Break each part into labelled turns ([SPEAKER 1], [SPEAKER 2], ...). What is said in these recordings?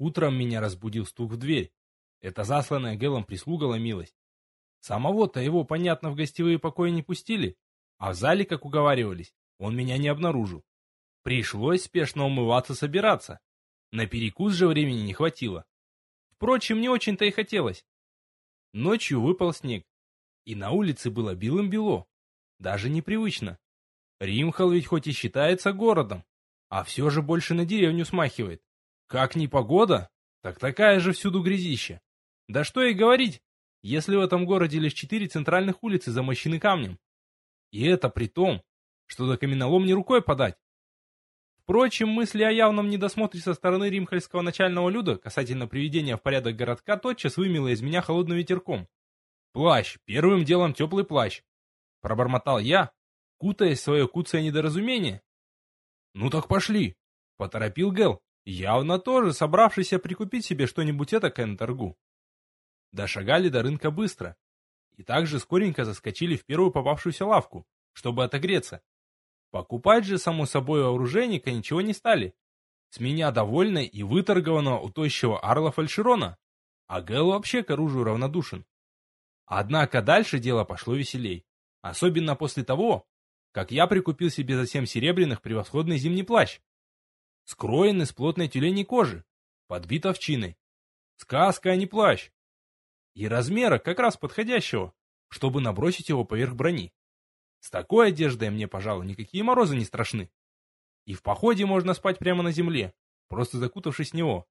[SPEAKER 1] Утром меня разбудил стук в дверь. Это засланная Гэлом прислуга ломилась. Самого-то его, понятно, в гостевые покои не пустили, а в зале, как уговаривались, он меня не обнаружил. Пришлось спешно умываться, собираться. На перекус же времени не хватило. Впрочем, не очень-то и хотелось. Ночью выпал снег, и на улице было белым-бело. Даже непривычно. Римхал ведь хоть и считается городом, а все же больше на деревню смахивает. Как ни погода, так такая же всюду грязища. Да что и говорить, если в этом городе лишь 4 центральных улицы замощены камнем. И это при том, что до каменоломни рукой подать. Впрочем, мысли о явном недосмотре со стороны римхальского начального люда касательно приведения в порядок городка тотчас вымело из меня холодным ветерком. «Плащ, первым делом теплый плащ», — пробормотал я, кутаясь в свое куцое недоразумение. «Ну так пошли», — поторопил Гэл, явно тоже собравшийся прикупить себе что-нибудь этакое на торгу. Дошагали до рынка быстро, и также скоренько заскочили в первую попавшуюся лавку, чтобы отогреться. Покупать же, само собой, у оружейника ничего не стали. С меня довольны и выторгованного у тощего Арла Фальшерона, а Гэл вообще к оружию равнодушен. Однако дальше дело пошло веселей, особенно после того, как я прикупил себе за 7 серебряных превосходный зимний плащ. Скроен из плотной тюленей кожи, подбит овчиной. Сказка, а не плащ. И размера как раз подходящего, чтобы набросить его поверх брони. С такой одеждой мне, пожалуй, никакие морозы не страшны. И в походе можно спать прямо на земле, просто закутавшись в него.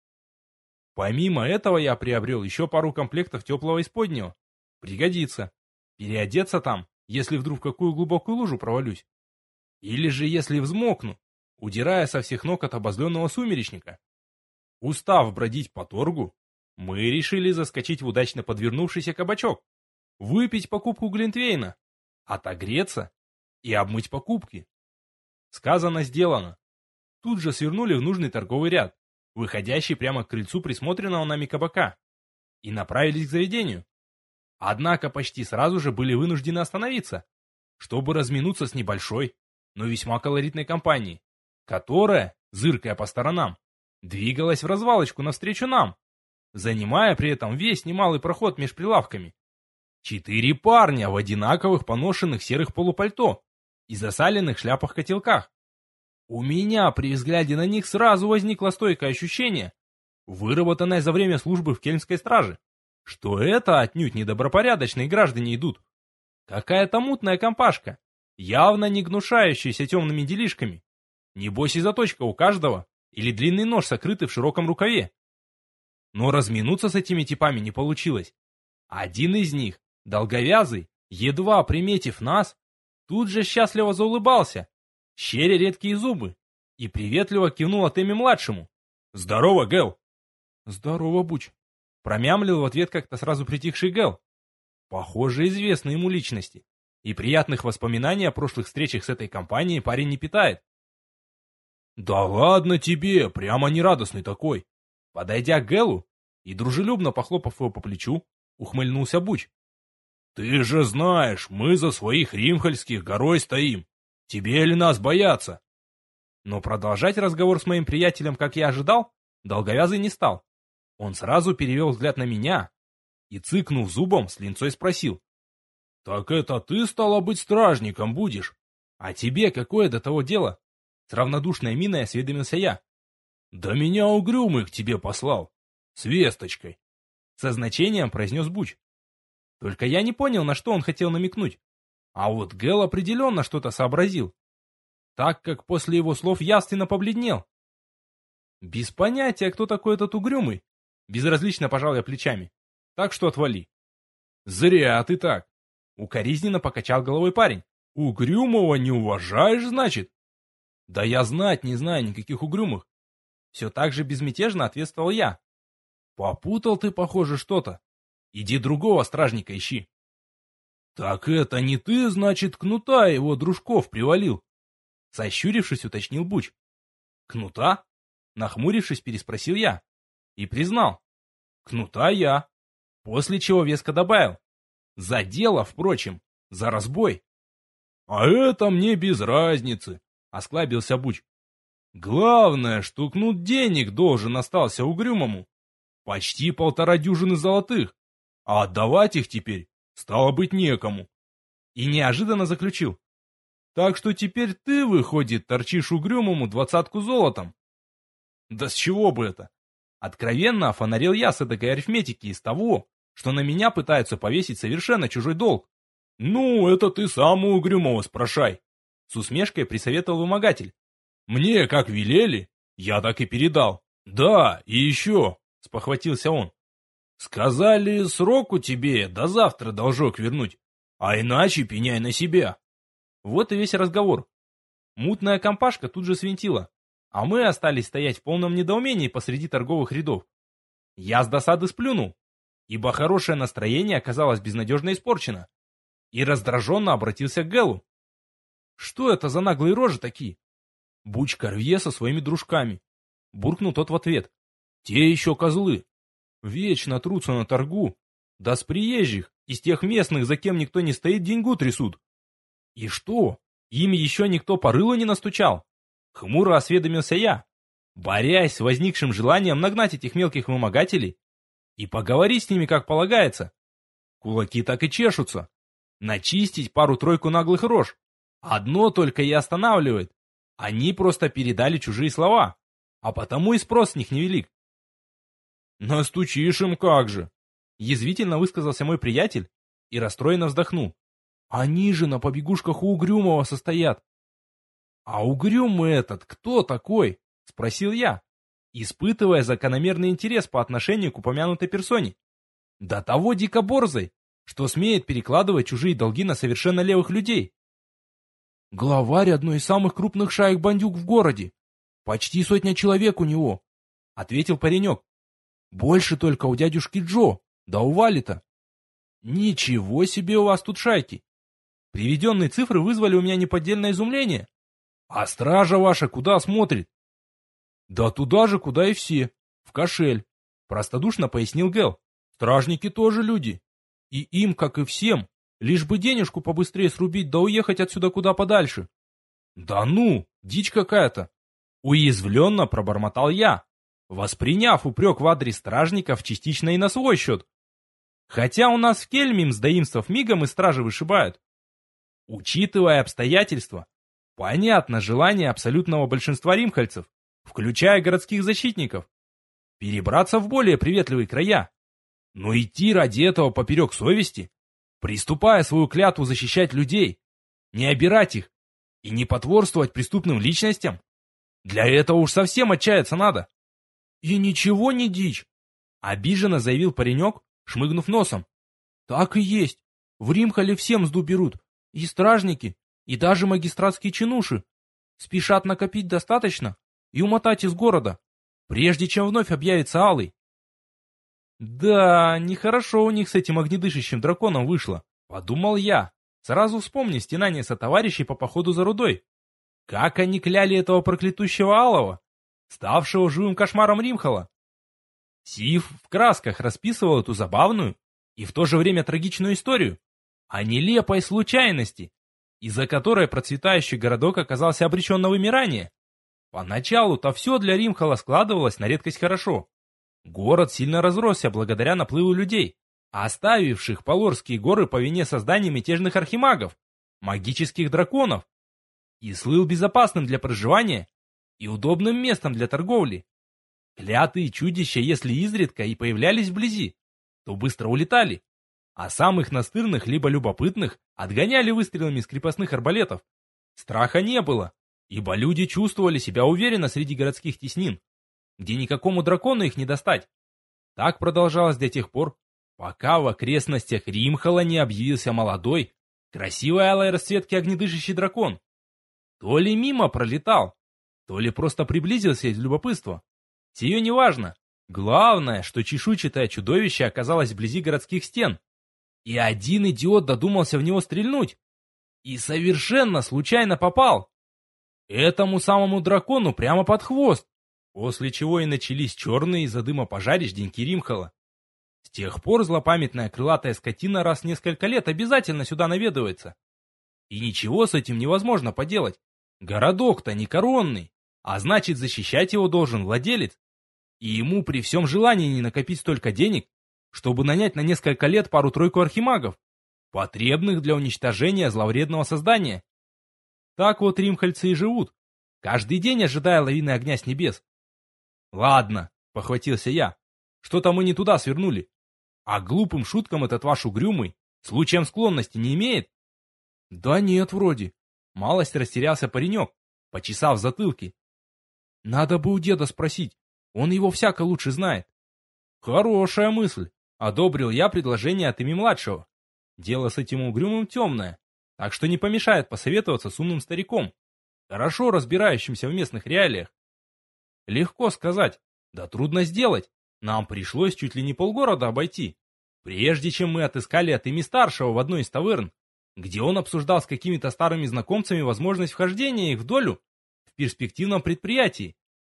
[SPEAKER 1] Помимо этого я приобрел еще пару комплектов теплого исподнего. Пригодится. Переодеться там, если вдруг в какую глубокую лужу провалюсь. Или же если взмокну, удирая со всех ног от обозленного сумеречника. Устав бродить по торгу, мы решили заскочить в удачно подвернувшийся кабачок, выпить покупку глинтвейна, отогреться и обмыть покупки. Сказано, сделано. Тут же свернули в нужный торговый ряд, выходящий прямо к крыльцу присмотренного нами кабака, и направились к заведению. Однако почти сразу же были вынуждены остановиться, чтобы разминуться с небольшой, но весьма колоритной компанией, которая, зыркая по сторонам, двигалась в развалочку навстречу нам, занимая при этом весь немалый проход меж прилавками. 4 парня в одинаковых поношенных серых полупальто и засаленных шляпах-котелках. У меня при взгляде на них сразу возникло стойкое ощущение, выработанное за время службы в кельмской страже, что это отнюдь недобропорядочные граждане идут. Какая-то мутная компашка, явно не гнушающаяся темными делишками. Небось и заточка у каждого, или длинный нож, сокрытый в широком рукаве. Но разминуться с этими типами не получилось. Один из них, долговязый, едва приметив нас, тут же счастливо заулыбался, щеря редкие зубы, и приветливо кивнул от Эми-младшему. «Здорово, Гэл!» «Здорово, Буч!» Промямлил в ответ как-то сразу притихший Гэл. Похоже, известны ему личности, и приятных воспоминаний о прошлых встречах с этой компанией парень не питает. «Да ладно тебе, прямо нерадостный такой!» Подойдя к Гэлу и дружелюбно похлопав его по плечу, ухмыльнулся Буч. «Ты же знаешь, мы за своих римхальских горой стоим. Тебе ли нас бояться?» Но продолжать разговор с моим приятелем, как я ожидал, долговязый не стал. Он сразу перевел взгляд на меня и, цыкнув зубом, с линцой спросил. «Так это ты, стало быть, стражником будешь? А тебе какое до того дело?» С равнодушной миной осведомился я. «Да меня угрюмый к тебе послал. С весточкой», — со значением произнес Буч. Только я не понял, на что он хотел намекнуть. А вот Гэл определенно что-то сообразил, так как после его слов явственно побледнел. Без понятия, кто такой этот угрюмый, безразлично пожал я плечами. Так что отвали. «Зря ты так», — укоризненно покачал головой парень. «Угрюмого не уважаешь, значит?» «Да я знать не знаю никаких угрюмых». Все так же безмятежно ответствовал я. «Попутал ты, похоже, что-то. Иди другого стражника ищи». «Так это не ты, значит, кнута его дружков привалил?» Сощурившись, уточнил Буч. «Кнута?» Нахмурившись, переспросил я. И признал. «Кнута я». После чего веско добавил. «За дело, впрочем, за разбой». «А это мне без разницы», — осклабился Буч. Главное, что кнут денег должен остался угрюмому. Почти 1,5 дюжины золотых. А отдавать их теперь стало быть некому. И неожиданно заключил. Так что теперь ты, выходит, торчишь угрюмому 20 золотом. Да с чего бы это? Откровенно офонарил я с эдакой арифметики из того, что на меня пытаются повесить совершенно чужой долг. Ну, это ты сам у угрюмого спрашай. С усмешкой присоветовал вымогатель. Мне как велели, я так и передал. Да, и еще, спохватился он. Сказали, сроку тебе до завтра должок вернуть, а иначе пеняй на себя. Вот и весь разговор. Мутная компашка тут же свинтила, а мы остались стоять в полном недоумении посреди торговых рядов. Я с досады сплюнул, ибо хорошее настроение оказалось безнадежно испорчено, и раздраженно обратился к Гэлу. Что это за наглые рожи такие? Буч Корвье со своими дружками. Буркнул тот в ответ. Те еще козлы. Вечно трутся на торгу. Да с приезжих, из тех местных, за кем никто не стоит, деньгу трясут. И что? Им еще никто по рылу не настучал? Хмуро осведомился я, борясь с возникшим желанием нагнать этих мелких вымогателей и поговорить с ними как полагается. Кулаки так и чешутся. Начистить пару-тройку наглых рож. Одно только и останавливает. Они просто передали чужие слова, а потому и спрос с них невелик. «Настучишь им как же!» Язвительно высказался мой приятель и расстроенно вздохнул. «Они же на побегушках у Угрюмого состоят». «А Угрюмый этот кто такой?» — спросил я, испытывая закономерный интерес по отношению к упомянутой персоне. До того дикоборзой, что смеет перекладывать чужие долги на совершенно левых людей. «Главарь одной из самых крупных шаек-бандюк в городе. Почти 100 человек у него», — ответил паренек. «Больше только у дядюшки Джо, да у Валита». «Ничего себе у вас тут шайки!» Приведенные цифры вызвали у меня неподдельное изумление. «А стража ваша куда смотрит?» «Да туда же, куда и все, в кошель», — простодушно пояснил Гэл. «Стражники тоже люди, и им, как и всем, лишь бы денежку побыстрее срубить да уехать отсюда куда подальше». «Да ну, дичь какая-то!» Уязвленно пробормотал я, восприняв упрек в адрес стражников частично и на свой счет. Хотя у нас в Кельме мздоимствов мигом из стражи вышибают. Учитывая обстоятельства, понятно желание абсолютного большинства римхальцев, включая городских защитников, перебраться в более приветливые края. Но идти ради этого поперек совести, приступая свою клятву защищать людей, не обирать их и не потворствовать преступным личностям, для этого уж совсем отчаяться надо. И ничего не дичь, обиженно заявил паренек, шмыгнув носом. Так и есть. В Римхале всем мзду берут. И стражники, и даже магистратские чинуши. Спешат накопить достаточно и умотать из города, прежде чем вновь объявится Алый. Да, нехорошо у них с этим огнедышащим драконом вышло, подумал я, сразу вспомнив стенание сотоварищей по походу за рудой. Как они кляли этого проклятущего Алого, ставшего живым кошмаром Римхала. Сив в красках расписывал эту забавную и в то же время трагичную историю о нелепой случайности, из-за которой процветающий городок оказался обречен на вымирание. Поначалу-то все для Римхала складывалось на редкость хорошо. Город сильно разросся благодаря наплыву людей, оставивших Полорские горы по вине создания мятежных архимагов, магических драконов, и слыл безопасным для проживания и удобным местом для торговли. Клятые чудища, если изредка и появлялись вблизи, то быстро улетали, а самых настырных либо любопытных отгоняли выстрелами из крепостных арбалетов. Страха не было, ибо люди чувствовали себя уверенно среди городских теснин, где никакому дракону их не достать. Так продолжалось до тех пор, пока в окрестностях Римхала не объявился молодой, красивой алой расцветки огнедышащий дракон. То ли мимо пролетал, то ли просто приблизился из любопытства. Сие не важно. Главное, что чешуйчатое чудовище оказалось вблизи городских стен. И один идиот додумался в него стрельнуть. И совершенно случайно попал. Этому самому дракону прямо под хвост. После чего и начались черные из-за дыма пожарищ деньки Римхала. С тех пор злопамятная крылатая скотина раз в несколько лет обязательно сюда наведывается. И ничего с этим невозможно поделать. Городок-то не коронный. А значит, защищать его должен владелец. И ему при всем желании не накопить столько денег, чтобы нанять на несколько лет пару-тройку архимагов, потребных для уничтожения зловредного создания. Так вот римхальцы и живут, каждый день ожидая лавины огня с небес. Ладно, похватился я, что-то мы не туда свернули. А к глупым шуткам этот ваш угрюмый случаем склонности не имеет? Да нет, вроде. Малость растерялся паренек, почесав в затылке. Надо бы у деда спросить, он его всяко лучше знает. Хорошая мысль, одобрил я предложение от имени младшего. Дело с этим угрюмым темное, так что не помешает посоветоваться с умным стариком, хорошо разбирающимся в местных реалиях. Легко сказать, да трудно сделать. Нам пришлось чуть ли не полгорода обойти, прежде чем мы отыскали от имени старшего в одной из таверн, где он обсуждал с какими-то старыми знакомцами возможность вхождения их в долю в перспективном предприятии.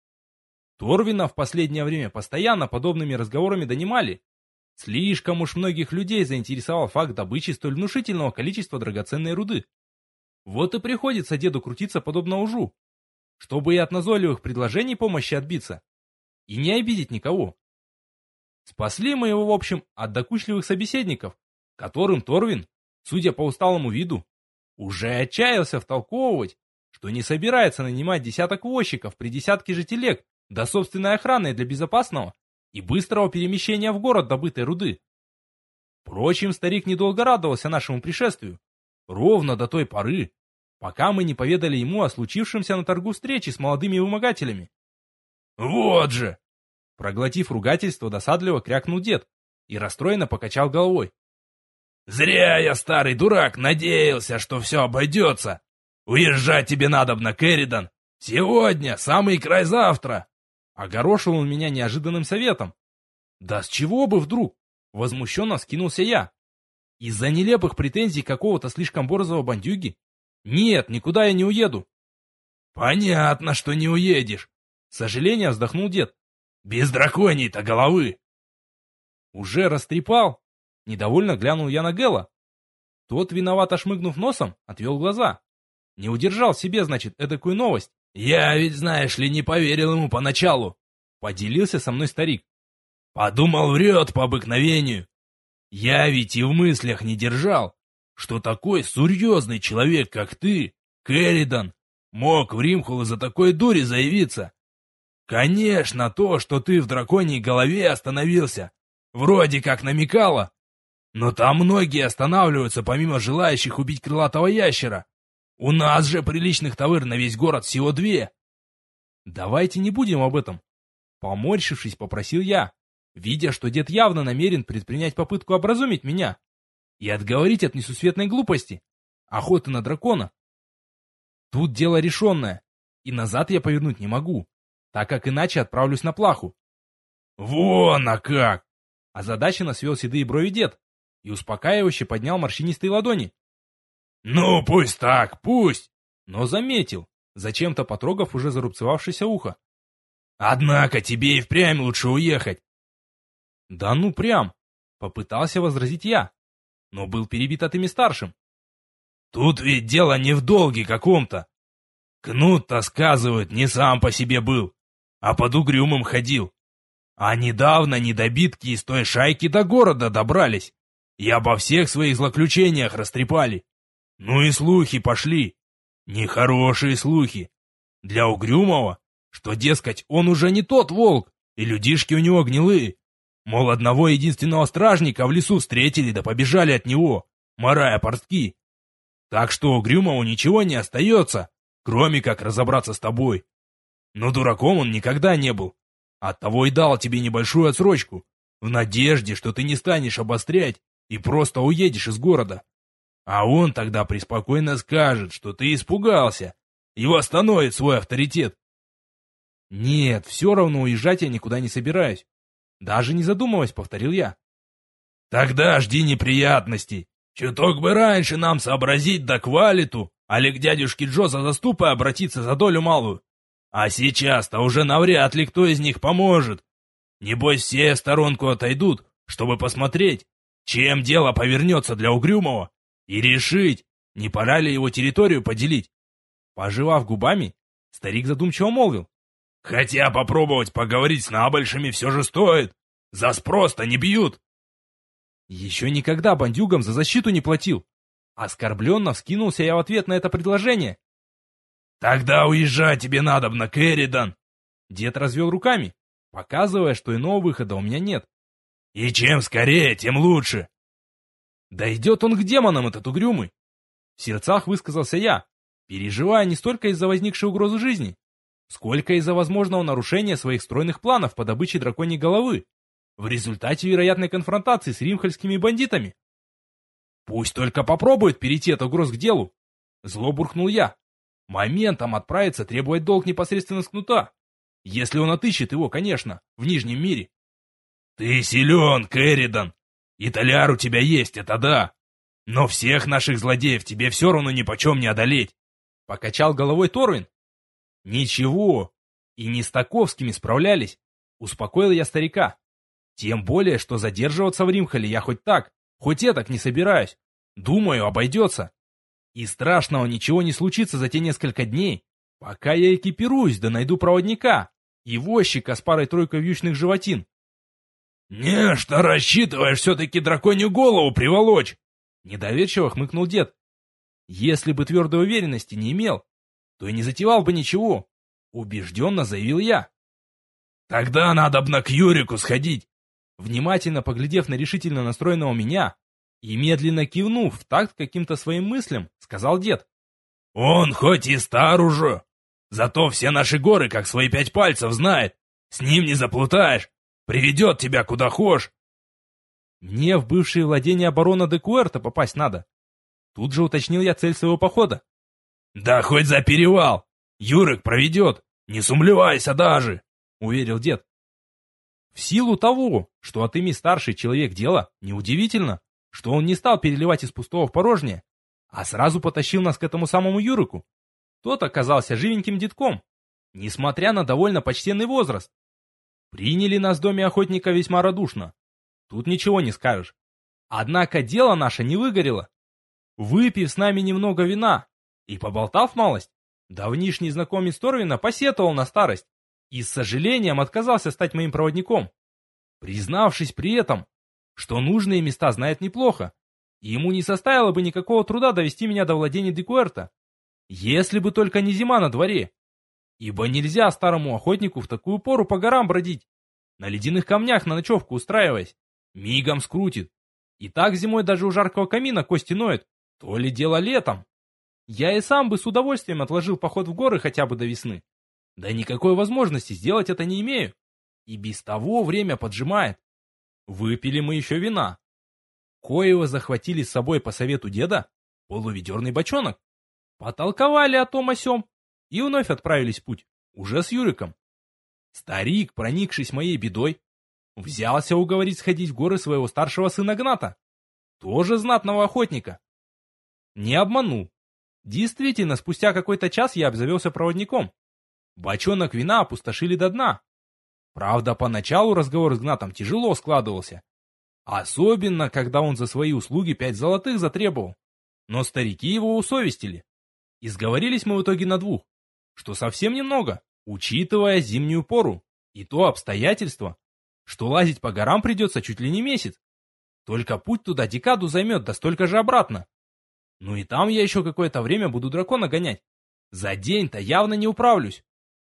[SPEAKER 1] Торвина в последнее время постоянно подобными разговорами донимали. Слишком уж многих людей заинтересовал факт добычи столь внушительного количества драгоценной руды. Вот и приходится деду крутиться подобно ужу, чтобы и от назойливых предложений помощи отбиться, и не обидеть никого. Спасли мы его, в общем, от докучливых собеседников, которым Торвин, судя по усталому виду, уже отчаялся втолковывать, что не собирается нанимать десяток возчиков при десятке же телег до собственной охраны для безопасного и быстрого перемещения в город добытой руды. Впрочем, старик недолго радовался нашему пришествию, ровно до той поры, пока мы не поведали ему о случившемся на торгу встрече с молодыми вымогателями. «Вот же!» Проглотив ругательство, досадливо крякнул дед и расстроенно покачал головой. «Зря я, старый дурак, надеялся, что все обойдется. Уезжать тебе надобно, Керридан. Сегодня, самый край завтра!» Огорошил он меня неожиданным советом. «Да с чего бы вдруг?» Возмущенно вскинулся я. «Из-за нелепых претензий какого-то слишком борзого бандюги? Нет, никуда я не уеду». «Понятно, что не уедешь», — с сожалением вздохнул дед. «Без драконьей-то головы!» «Уже растрепал?» Недовольно глянул я на Гэла. Тот, виновато шмыгнув носом, отвел глаза. Не удержал в себе, значит, эдакую новость. «Я ведь, знаешь ли, не поверил ему поначалу», — поделился со мной старик. «Подумал, врет по обыкновению. Я ведь и в мыслях не держал, что такой серьезный человек, как ты, Керридан, мог в Римхул из-за такой дури заявиться. Конечно, то, что ты в драконьей голове остановился, вроде как намекало. Но там многие останавливаются, помимо желающих убить крылатого ящера. У нас же приличных таверн на весь город всего 2. Давайте не будем об этом. Поморщившись, попросил я, видя, что дед явно намерен предпринять попытку образумить меня и отговорить от несусветной глупости, охоты на дракона. Тут дело решенное, и назад я повернуть не могу, так как иначе отправлюсь на плаху. «Вон, а как!» Озадаченно свел седые брови дед и успокаивающе поднял морщинистые ладони. «Ну, пусть так, пусть!» Но заметил, зачем-то потрогав уже зарубцевавшееся ухо. «Однако тебе и впрямь лучше уехать!» «Да ну прям!» — попытался возразить я, но был перебит от ими старшим. «Тут ведь дело не в долге каком-то. Кнут-то, сказывают, не сам по себе был, а под угрюмым ходил. А недавно недобитки из той шайки до города добрались и обо всех своих злоключениях растрепали. Ну и слухи пошли. Нехорошие слухи. Для угрюмого, что, дескать, он уже не тот волк, и людишки у него гнилые. Мол, одного единственного стражника в лесу встретили да побежали от него, марая портки. Так что угрюмому ничего не остается, кроме как разобраться с тобой. Но дураком он никогда не был. Оттого и дал тебе небольшую отсрочку, в надежде, что ты не станешь обострять и просто уедешь из города. А он тогда преспокойно скажет, что ты испугался, и восстановит свой авторитет. Нет, все равно уезжать я никуда не собираюсь. Даже не задумываясь, повторил я. Тогда жди неприятностей. Чуток бы раньше нам сообразить да к Валету, али к дядюшке Джо за заступой обратиться за долю малую. А сейчас-то уже навряд ли кто из них поможет. Небось все в сторонку отойдут, чтобы посмотреть, чем дело повернется для угрюмого, и решить, не пора ли его территорию поделить. Пожевав губами, Старик задумчиво молвил.
[SPEAKER 2] Хотя попробовать поговорить с набольшими все же стоит. За спрос-то не бьют.
[SPEAKER 1] Еще никогда бандюгам за защиту не платил. Оскорбленно вскинулся я в ответ на это предложение.
[SPEAKER 2] Тогда уезжать тебе надобно, Керридан.
[SPEAKER 1] Дед развел руками, показывая, что иного выхода у меня нет.
[SPEAKER 2] И чем скорее, тем лучше.
[SPEAKER 1] Да идет он к демонам, этот угрюмый. В сердцах высказался я, переживая не столько из-за возникшей угрозы жизни, сколько из-за возможного нарушения своих стройных планов по добыче драконьей головы в результате вероятной конфронтации с римхальскими бандитами. Пусть только попробует перейти от угроз к делу. Зло буркнул я. Моментом отправиться требовать долг непосредственно с кнута. Если он отыщет его, конечно, в Нижнем мире.
[SPEAKER 2] Ты силен, Керридан. И Толяр у тебя есть, это да. Но всех наших злодеев тебе все равно нипочем не одолеть.
[SPEAKER 1] Покачал головой Торвин. Ничего. И не с таковскими справлялись. Успокоил я старика. Тем более, что задерживаться в Римхале я хоть так, хоть этак не собираюсь. Думаю, обойдется. И страшного ничего не случится за те несколько дней, пока я экипируюсь да найду проводника и возчика с парой-тройкой вьючных животин.
[SPEAKER 2] «Не, что рассчитываешь все-таки драконью голову приволочь?»
[SPEAKER 1] Недоверчиво хмыкнул дед. «Если бы твердой уверенности не имел, то и не затевал бы ничего», убежденно заявил я.
[SPEAKER 2] «Тогда надобно к Юрику сходить».
[SPEAKER 1] Внимательно поглядев на решительно настроенного меня и медленно кивнув в такт каким-то своим мыслям, сказал дед.
[SPEAKER 2] «Он хоть и стар уже, зато все наши горы как свои 5 пальцев знает. С ним не заплутаешь, приведет тебя куда хошь».
[SPEAKER 1] «Мне в бывшие владения барона де Куэрто попасть надо». Тут же уточнил я цель своего похода.
[SPEAKER 2] «Да хоть за перевал, Юрик проведет, не сумлевайся даже», — уверил дед.
[SPEAKER 1] В силу того, что от ими старший человек дела, неудивительно, что он не стал переливать из пустого в порожнее, а сразу потащил нас к этому самому Юрику. Тот оказался живеньким детком, несмотря на довольно почтенный возраст. Приняли нас в доме охотника весьма радушно. Тут ничего не скажешь. Однако дело наше не выгорело. Выпив с нами немного вина и поболтав малость, давнишний знакомец Торвина посетовал на старость и с сожалением отказался стать моим проводником, признавшись при этом, что нужные места знает неплохо, и ему не составило бы никакого труда довести меня до владений де Куэрто, если бы только не зима на дворе, ибо нельзя старому охотнику в такую пору по горам бродить, на ледяных камнях на ночевку устраиваясь, мигом скрутит, и так зимой даже у жаркого камина кости ноют, то ли дело летом. Я и сам бы с удовольствием отложил поход в горы хотя бы до весны. Да никакой возможности сделать это не имею. И без того время поджимает. Выпили мы еще вина. Коего захватили с собой по совету деда полуведерный бочонок. Потолковали о том о сём и вновь отправились в путь, уже с Юриком. Старик, проникшись моей бедой, взялся уговорить сходить в горы своего старшего сына Гната, тоже знатного охотника. Не обманул. Действительно, спустя какой-то час я обзавелся проводником. Бочонок вина опустошили до дна. Правда, поначалу разговор с Гнатом тяжело складывался. Особенно, когда он за свои услуги 5 золотых затребовал. Но старики его усовестили. И сговорились мы в итоге на 2, что совсем немного, учитывая зимнюю пору. И то обстоятельство, что лазить по горам придется чуть ли не месяц. Только путь туда декаду займет, да столько же обратно. Ну и там я еще какое-то время буду дракона гонять. За день-то явно не управлюсь.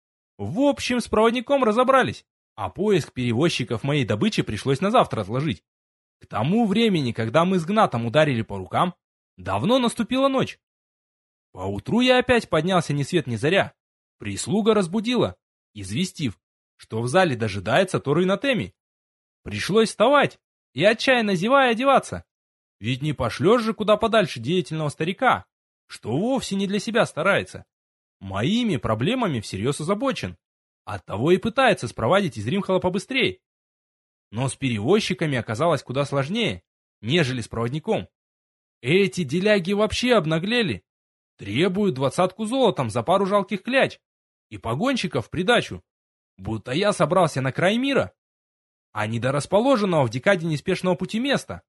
[SPEAKER 1] В общем, с проводником разобрались, а поиск перевозчиков моей добычи пришлось на завтра отложить. К тому времени, когда мы с Гнатом ударили по рукам, давно наступила ночь. Поутру я опять поднялся ни свет ни заря. Прислуга разбудила, известив, что в зале дожидается Торвин Атеми. Пришлось вставать и, отчаянно зевая, одеваться. Ведь не пошлешь же куда подальше деятельного старика, что вовсе не для себя старается. Моими проблемами всерьез озабочен. Оттого и пытается спровадить из Римхала побыстрее. Но с перевозчиками оказалось куда сложнее, нежели с проводником. Эти деляги вообще обнаглели. Требуют 20 золотом за пару жалких кляч. И погонщиков в придачу. Будто я собрался на край мира, а не до расположенного в декаде неспешного пути места.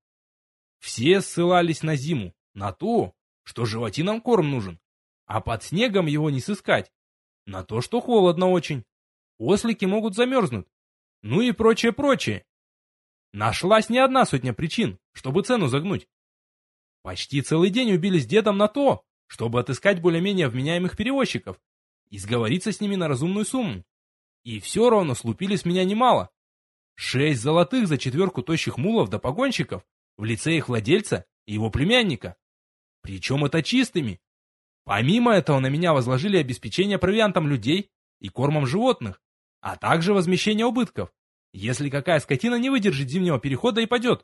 [SPEAKER 1] Все ссылались на зиму, на то, что животинам корм нужен, а под снегом его не сыскать. на то, что холодно очень. Ослики могут замерзнуть. Ну и прочее. Нашлась не одна сотня причин, чтобы цену загнуть. Почти целый день убили с дедом на то, чтобы отыскать более-менее вменяемых перевозчиков и сговориться с ними на разумную сумму. И все равно слупили с меня немало. 6 золотых за 4 тощих мулов до погонщиков в лице их владельца и его племянника. Причем это чистыми. Помимо этого на меня возложили обеспечение провиантом людей и кормом животных, а также возмещение убытков, если какая скотина не выдержит зимнего перехода и падет.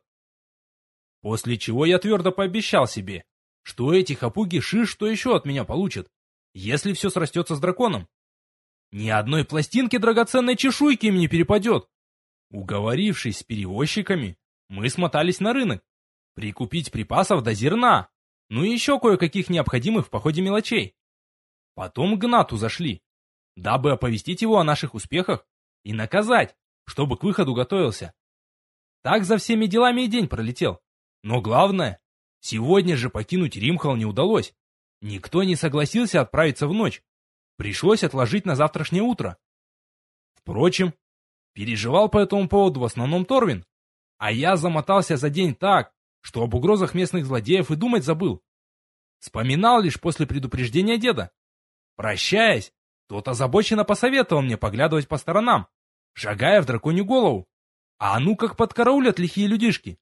[SPEAKER 1] После чего я твердо пообещал себе, что эти хапуги шиш что еще от меня получат, если все срастется с драконом. Ни одной пластинки драгоценной чешуйки им не перепадет. Уговорившись с перевозчиками, мы смотались на рынок, прикупить припасов до зерна, ну и еще кое-каких необходимых в походе мелочей. Потом к Гнату зашли, дабы оповестить его о наших успехах и наказать, чтобы к выходу готовился. Так за всеми делами и день пролетел. Но главное, сегодня же покинуть Римхал не удалось. Никто не согласился отправиться в ночь. Пришлось отложить на завтрашнее утро. Впрочем, переживал по этому поводу в основном Торвин, а я замотался за день так, что об угрозах местных злодеев и думать забыл. Вспоминал лишь после предупреждения деда. Прощаясь, тот озабоченно посоветовал мне поглядывать по сторонам, шагая в драконью голову. А ну как подкараулят лихие людишки.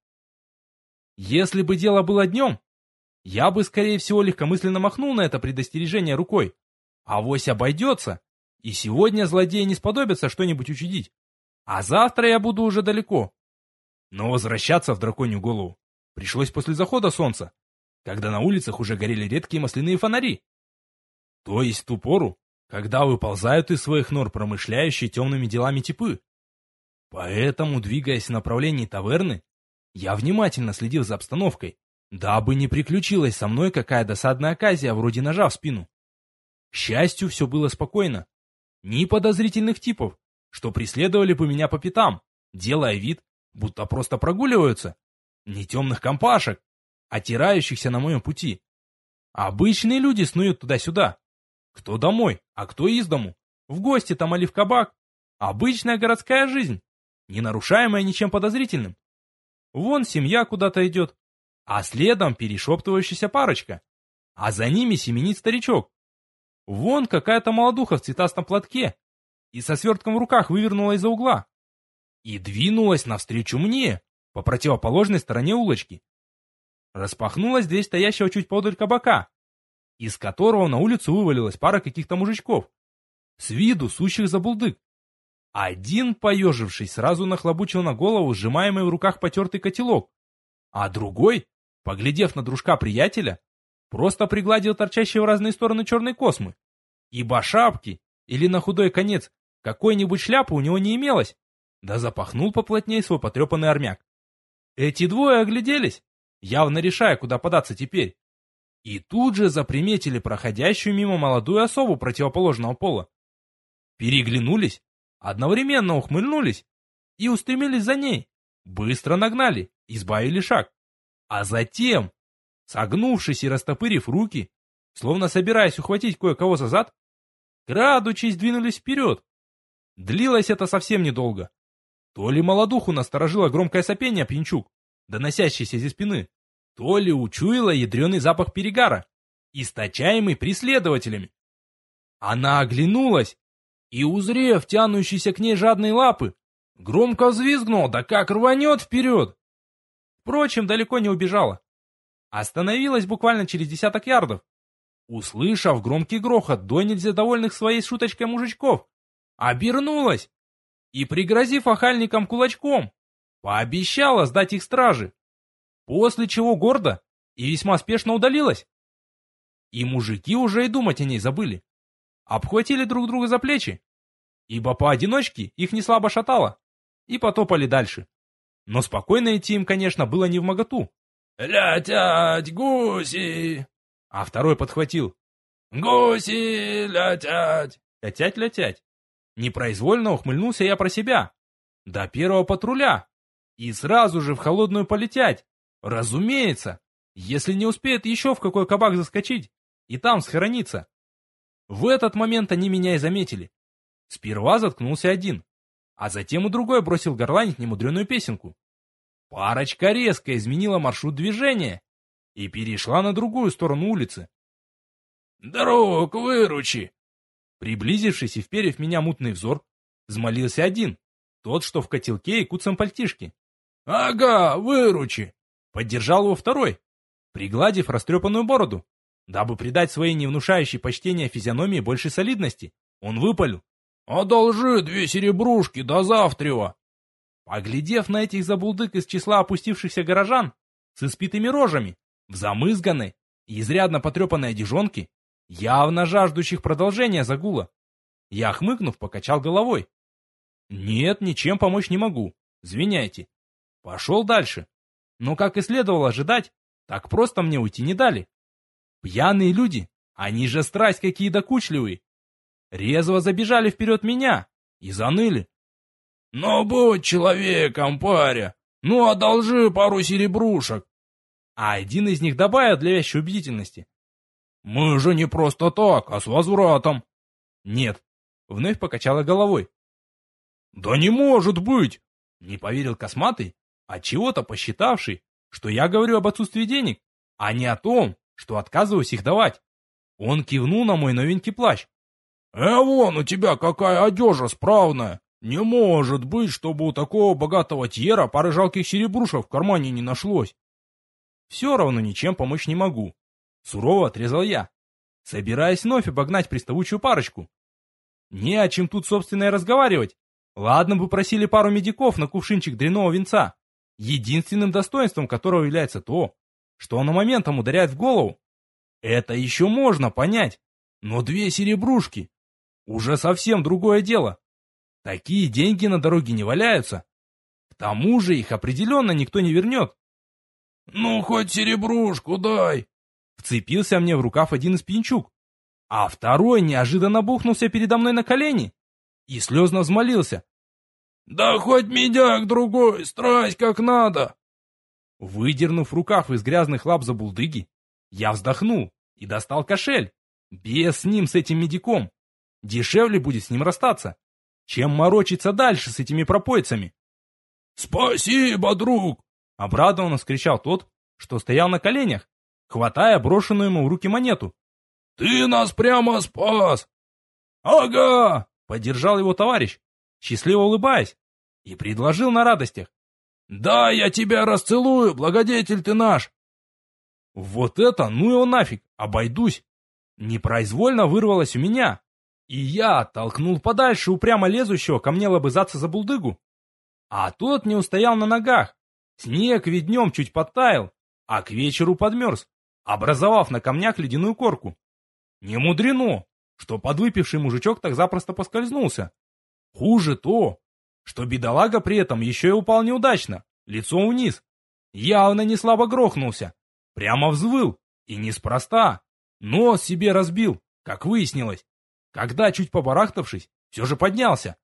[SPEAKER 1] Если бы дело было днем, я бы, скорее всего, легкомысленно махнул на это предостережение рукой. Авось обойдется, и сегодня злодеи не сподобятся что-нибудь учудить. А завтра я буду уже далеко. Но возвращаться в драконью голову пришлось после захода солнца, когда на улицах уже горели редкие масляные фонари. То есть в ту пору, когда выползают из своих нор промышляющие темными делами типы. Поэтому, двигаясь в направлении таверны, я внимательно следил за обстановкой, дабы не приключилась со мной какая досадная оказия вроде ножа в спину. К счастью, все было спокойно. Ни подозрительных типов, что преследовали бы меня по пятам, делая вид, будто просто прогуливаются, ни темных компашек, отирающихся на моем пути. Обычные люди снуют туда-сюда. Кто домой, а кто из дому. В гости там или в кабак. Обычная городская жизнь, не нарушаемая ничем подозрительным. Вон семья куда-то идет, а следом перешептывающаяся парочка, а за ними семенит старичок. Вон какая-то молодуха в цветастом платке и со свертком в руках вывернула из-за угла и двинулась навстречу мне по противоположной стороне улочки. Распахнулась дверь стоящего чуть поодаль кабака, из которого на улицу вывалилась пара каких-то мужичков, с виду сущих за булдык. Один, поежившись, сразу нахлобучил на голову сжимаемый в руках потертый котелок, а другой, поглядев на дружка-приятеля, просто пригладил торчащие в разные стороны черные космы, ибо шапки или на худой конец какой-нибудь шляпы у него не имелось, да запахнул поплотнее свой потрепанный армяк. Эти двое огляделись, явно решая, куда податься теперь, и тут же заприметили проходящую мимо молодую особу противоположного пола. Переглянулись, одновременно ухмыльнулись и устремились за ней, быстро нагнали, избавили шаг. А затем, согнувшись и растопырив руки, словно собираясь ухватить кое-кого за зад, крадучись двинулись вперед. Длилось это совсем недолго. То ли молодуху насторожило громкое сопение пьянчук, доносящееся из спины, то ли учуяла ядреный запах перегара, источаемый преследователями. Она оглянулась и, узрев тянущиеся к ней жадные лапы, громко взвизгнула, да как рванет вперед. Впрочем, далеко не убежала. Остановилась буквально через 10 ярдов, услышав громкий грохот до нельзя довольных своей шуточкой мужичков, обернулась и, пригрозив охальникам кулачком, пообещала сдать их страже, после чего гордо и весьма спешно удалилась. И мужики уже и думать о ней забыли. Обхватили друг друга за плечи, ибо поодиночке их не слабо шатало, и потопали дальше. Но спокойно идти им, конечно, было не вмоготу.
[SPEAKER 2] «Летять гуси!»
[SPEAKER 1] А второй подхватил.
[SPEAKER 2] «Гуси летять!»
[SPEAKER 1] Летять. Непроизвольно ухмыльнулся я про себя. До первого патруля. И сразу же в холодную полетять. Разумеется, если не успеет еще в какой кабак заскочить и там схорониться. В этот момент они меня и заметили. Сперва заткнулся один, а затем и другой бросил горланить немудреную песенку. Парочка резко изменила маршрут движения и перешла на другую сторону улицы.
[SPEAKER 2] «Друг, выручи!»
[SPEAKER 1] Приблизившись и вперев в меня мутный взор, взмолился один, тот, что в котелке и куцом пальтишке.
[SPEAKER 2] «Ага, выручи!»
[SPEAKER 1] Поддержал его второй, пригладив растрепанную бороду. Дабы придать своей невнушающей почтения физиономии больше солидности, он выпалил:
[SPEAKER 2] «Одолжи 2 серебрушки до завтрева!»
[SPEAKER 1] Поглядев на этих забулдык из числа опустившихся горожан, с испитыми рожами, в замызганной и изрядно потрепанной одежонке, явно жаждущих продолжения загула, я, хмыкнув, покачал головой. Нет, ничем помочь не могу, извиняйте. Пошел дальше. Но, как и следовало ожидать, так просто мне уйти не дали. Пьяные люди, они же страсть какие докучливые. Резво забежали вперед меня и заныли.
[SPEAKER 2] «Ну, будь человеком, паря! Ну, одолжи пару серебрушек!»
[SPEAKER 1] А один из них добавил для вящей убедительности:
[SPEAKER 2] «Мы же не просто так, а с возвратом!»
[SPEAKER 1] «Нет», — вновь покачала головой.
[SPEAKER 2] «Да не может быть!»
[SPEAKER 1] — не поверил косматый, отчего-то посчитавший, что я говорю об отсутствии денег, а не о том, что отказываюсь их давать. Он кивнул на мой новенький плащ.
[SPEAKER 2] Вон у тебя какая одежа справная! Не может быть, чтобы у такого богатого тьера пары жалких серебрушек в кармане не нашлось!»
[SPEAKER 1] «Все равно ничем помочь не могу», — сурово отрезал я, собираясь вновь обогнать приставучую парочку. Не о чем тут, собственно, и разговаривать. Ладно бы просили пару медиков на кувшинчик дрянного винца, единственным достоинством которого является то, что оно моментом ударяет в голову. Это еще можно понять, но 2 серебрушки — уже совсем другое дело. Такие деньги на дороге не валяются. К тому же их определенно никто не вернет.
[SPEAKER 2] «Ну, хоть серебрушку дай!»
[SPEAKER 1] Вцепился мне в рукав один из пьянчуг, а второй неожиданно бухнулся передо мной на колени и слезно взмолился:
[SPEAKER 2] «Да хоть медяк другой, страсть как надо!»
[SPEAKER 1] Выдернув рукав из грязных лап забулдыги, я вздохнул и достал кошель. Без с ним, с этим медиком. Дешевле будет с ним расстаться, чем морочиться дальше с этими пропойцами.
[SPEAKER 2] «Спасибо, друг!»
[SPEAKER 1] — обрадованно вскричал тот, что стоял на коленях, хватая брошенную ему в руки монету.
[SPEAKER 2] «Ты нас прямо спас!»
[SPEAKER 1] «Ага!» — поддержал его товарищ, счастливо улыбаясь, и предложил на радостях:
[SPEAKER 2] «Да, я тебя расцелую, благодетель ты наш!»
[SPEAKER 1] Вот это, ну его нафиг, обойдусь. Непроизвольно вырвалось у меня, и я оттолкнул подальше упрямо лезущего ко мне лобызаться за булдыгу. А тот не устоял на ногах. Снег ведь днем чуть подтаял, а к вечеру подмерз, образовав на камнях ледяную корку. Не мудрено, что подвыпивший мужичок так запросто поскользнулся. Хуже то, что бедолага при этом еще и упал неудачно, лицом вниз. Явно не слабо грохнулся, прямо взвыл, и неспроста. Нос себе разбил, как выяснилось, когда, чуть побарахтавшись, все же поднялся.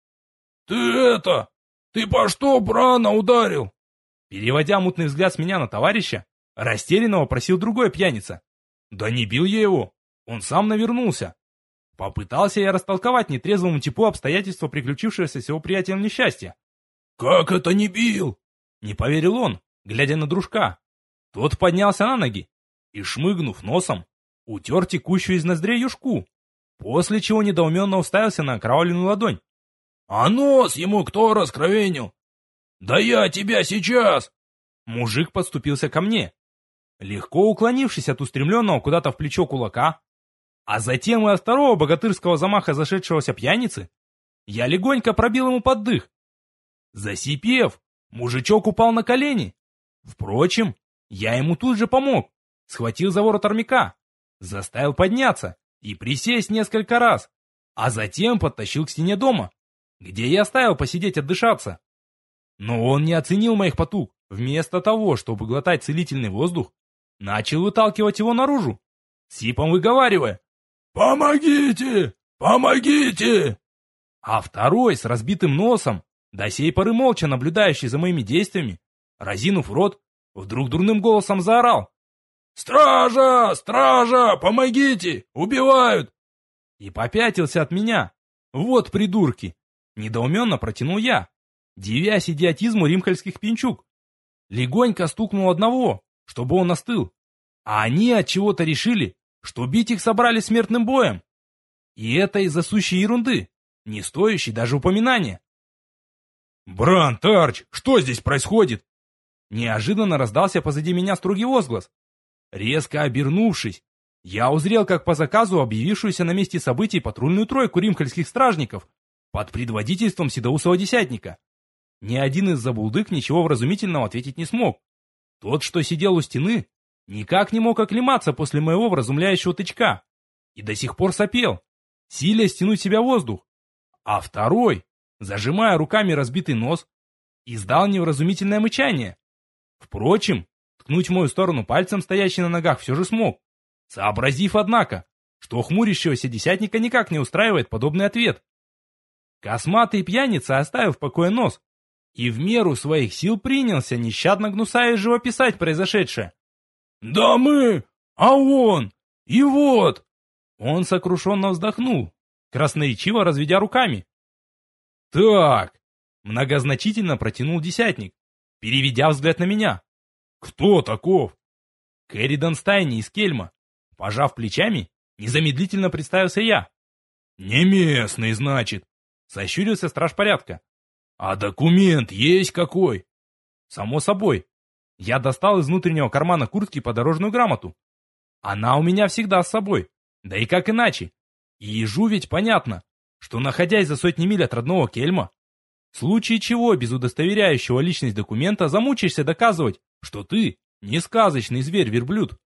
[SPEAKER 2] Ты по что брана ударил?»
[SPEAKER 1] Переводя мутный взгляд с меня на товарища, растерянного просил другой пьяница. «Да не бил я его, он сам навернулся». Попытался я растолковать нетрезвому типу обстоятельства приключившегося с его приятелем несчастья.
[SPEAKER 2] «Как это не бил?»
[SPEAKER 1] Не поверил он, глядя на дружка. Тот поднялся на ноги и, шмыгнув носом, утер текущую из ноздрей юшку, после чего недоуменно уставился на окровавленную ладонь.
[SPEAKER 2] «А нос ему кто раскровенил? Да я тебя сейчас!»
[SPEAKER 1] Мужик подступился ко мне, легко уклонившись от устремленного куда-то в плечо кулака, а затем и от второго богатырского замаха зашедшегося пьяницы, я легонько пробил ему под дых. Засипев, мужичок упал на колени. Впрочем, я ему тут же помог, схватил за ворот армяка, заставил подняться и присесть несколько раз, а затем подтащил к стене дома, где я оставил посидеть отдышаться. Но он не оценил моих потуг. Вместо того, чтобы глотать целительный воздух, начал выталкивать его наружу, сипом выговаривая:
[SPEAKER 2] «Помогите! Помогите!»
[SPEAKER 1] А второй с разбитым носом, до сей поры молча наблюдающий за моими действиями, разинув рот, вдруг дурным голосом заорал:
[SPEAKER 2] «Стража! Стража! Помогите! Убивают!»
[SPEAKER 1] и попятился от меня. Вот придурки! Недоуменно протянул я, дивясь идиотизму римхальских пьянчуг. Легонько стукнул одного, чтобы он остыл. А они от чего-то решили, что бить их собрали смертным боем. И это из-за сущей ерунды, не стоящей даже упоминания.
[SPEAKER 2] «Бран, Тарч, что здесь происходит?»
[SPEAKER 1] Неожиданно раздался позади меня строгий возглас. Резко обернувшись, я узрел, как по заказу объявившуюся на месте событий патрульную тройку римхальских стражников под предводительством седоусого десятника. Ни один из забулдык ничего вразумительного ответить не смог. Тот, что сидел у стены, никак не мог оклематься после моего вразумляющего тычка и до сих пор сопел, силясь стянуть в себя воздух. А второй, зажимая руками разбитый нос, издал невразумительное мычание. Впрочем, ткнуть в мою сторону пальцем стоящий на ногах все же смог, сообразив, однако, что хмурящегося десятника никак не устраивает подобный ответ. Косматый пьяница оставил в покое нос и в меру своих сил принялся нещадно гнусавя живописать произошедшее.
[SPEAKER 2] «Да мы! А он! И вот!»
[SPEAKER 1] Он сокрушенно вздохнул, красноречиво разведя руками. «Так!» — многозначительно протянул десятник, переведя взгляд на меня.
[SPEAKER 2] «Кто таков?»
[SPEAKER 1] Керридан Стайни из Кельма. Пожав плечами, незамедлительно представился я.
[SPEAKER 2] «Не местный, значит»,
[SPEAKER 1] — сощурился страж порядка.
[SPEAKER 2] «А документ есть какой?»
[SPEAKER 1] «Само собой. Я достал из внутреннего кармана куртки подорожную грамоту. Она у меня всегда с собой. Да и как иначе? И ежу ведь понятно, что, находясь за сотни миль от родного Кельма, в случае чего без удостоверяющего личность документа замучаешься доказывать, что ты не сказочный зверь-верблюд».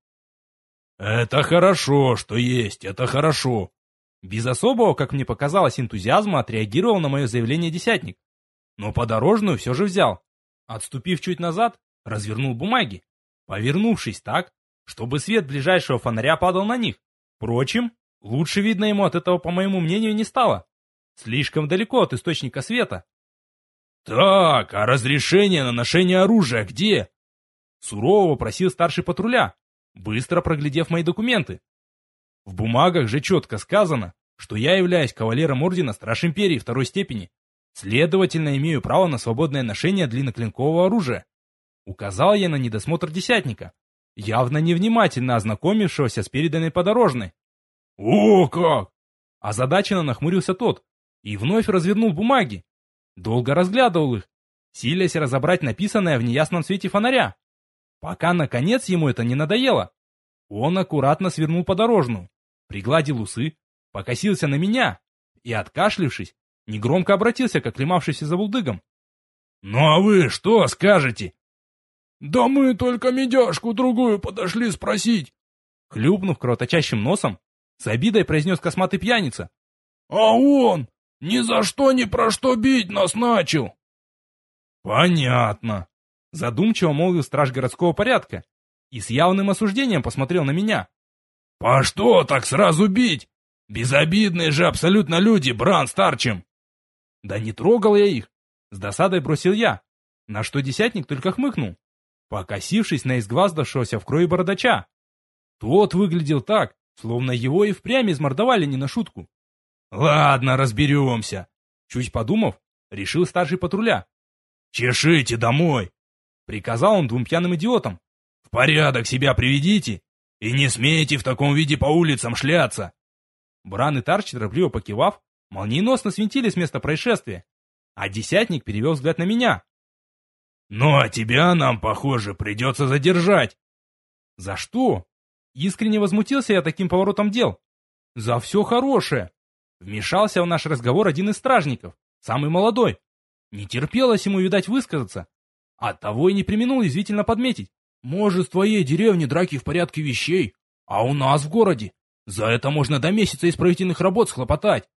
[SPEAKER 2] «Это хорошо, что есть, это хорошо».
[SPEAKER 1] Без особого, как мне показалось, энтузиазма отреагировал на мое заявление десятник. Но подорожную все же взял. Отступив чуть назад, развернул бумаги, повернувшись так, чтобы свет ближайшего фонаря падал на них. Впрочем, лучше видно ему от этого, по моему мнению, не стало. Слишком далеко от источника света.
[SPEAKER 2] «Так, а разрешение на ношение оружия где?»
[SPEAKER 1] Сурово вопросил старший патруля, быстро проглядев мои документы. В бумагах же четко сказано, что я являюсь кавалером ордена Страж Империи второй степени, следовательно, имею право на свободное ношение длинноклинкового оружия. Указал я на недосмотр десятника, явно невнимательно ознакомившегося с переданной подорожной.
[SPEAKER 2] «О, как!»
[SPEAKER 1] Озадаченно нахмурился тот и вновь развернул бумаги. Долго разглядывал их, силясь разобрать написанное в неясном свете фонаря. Пока, наконец, ему это не надоело. Он аккуратно свернул подорожную, пригладил усы, покосился на меня и, откашлившись, негромко обратился к оклемавшейся забулдыгам.
[SPEAKER 2] «Ну а вы что скажете?»
[SPEAKER 3] «Да мы только медяшку другую подошли спросить!»
[SPEAKER 1] Хлюпнув кровоточащим носом, с обидой произнес косматый пьяница.
[SPEAKER 3] «А он ни за что ни про что бить нас начал!»
[SPEAKER 1] «Понятно», — задумчиво молвил страж городского порядка и с явным осуждением посмотрел на меня.
[SPEAKER 2] «По что так сразу бить? Безобидные же абсолютно люди, Бран с Тарчем!»
[SPEAKER 1] «Да не трогал я их!» — с досадой бросил я, на что десятник только хмыкнул, покосившись на изгваздавшегося в крови бородача. Тот выглядел так, словно его и впрямь измордовали не на шутку.
[SPEAKER 2] «Ладно, разберемся»,
[SPEAKER 1] — чуть подумав, решил старший патруля.
[SPEAKER 2] «Чешите домой»,
[SPEAKER 1] — приказал он двум пьяным идиотам.
[SPEAKER 2] «В порядок себя приведите и не смейте в таком виде по улицам шляться».
[SPEAKER 1] Бран и Тарч, торопливо покивав, молниеносно свинтили с места происшествия, а десятник перевел взгляд на меня.
[SPEAKER 2] «Ну а тебя нам, похоже, придется задержать».
[SPEAKER 1] «За что?» Искренне возмутился я таким поворотом дел. «За все хорошее!» Вмешался в наш разговор один из стражников, самый молодой. Не терпелось ему, видать, высказаться. Оттого и не преминул язвительно подметить. «Может, в твоей деревне драки в порядке вещей, а у нас в городе за это можно до месяца исправительных работ схлопотать».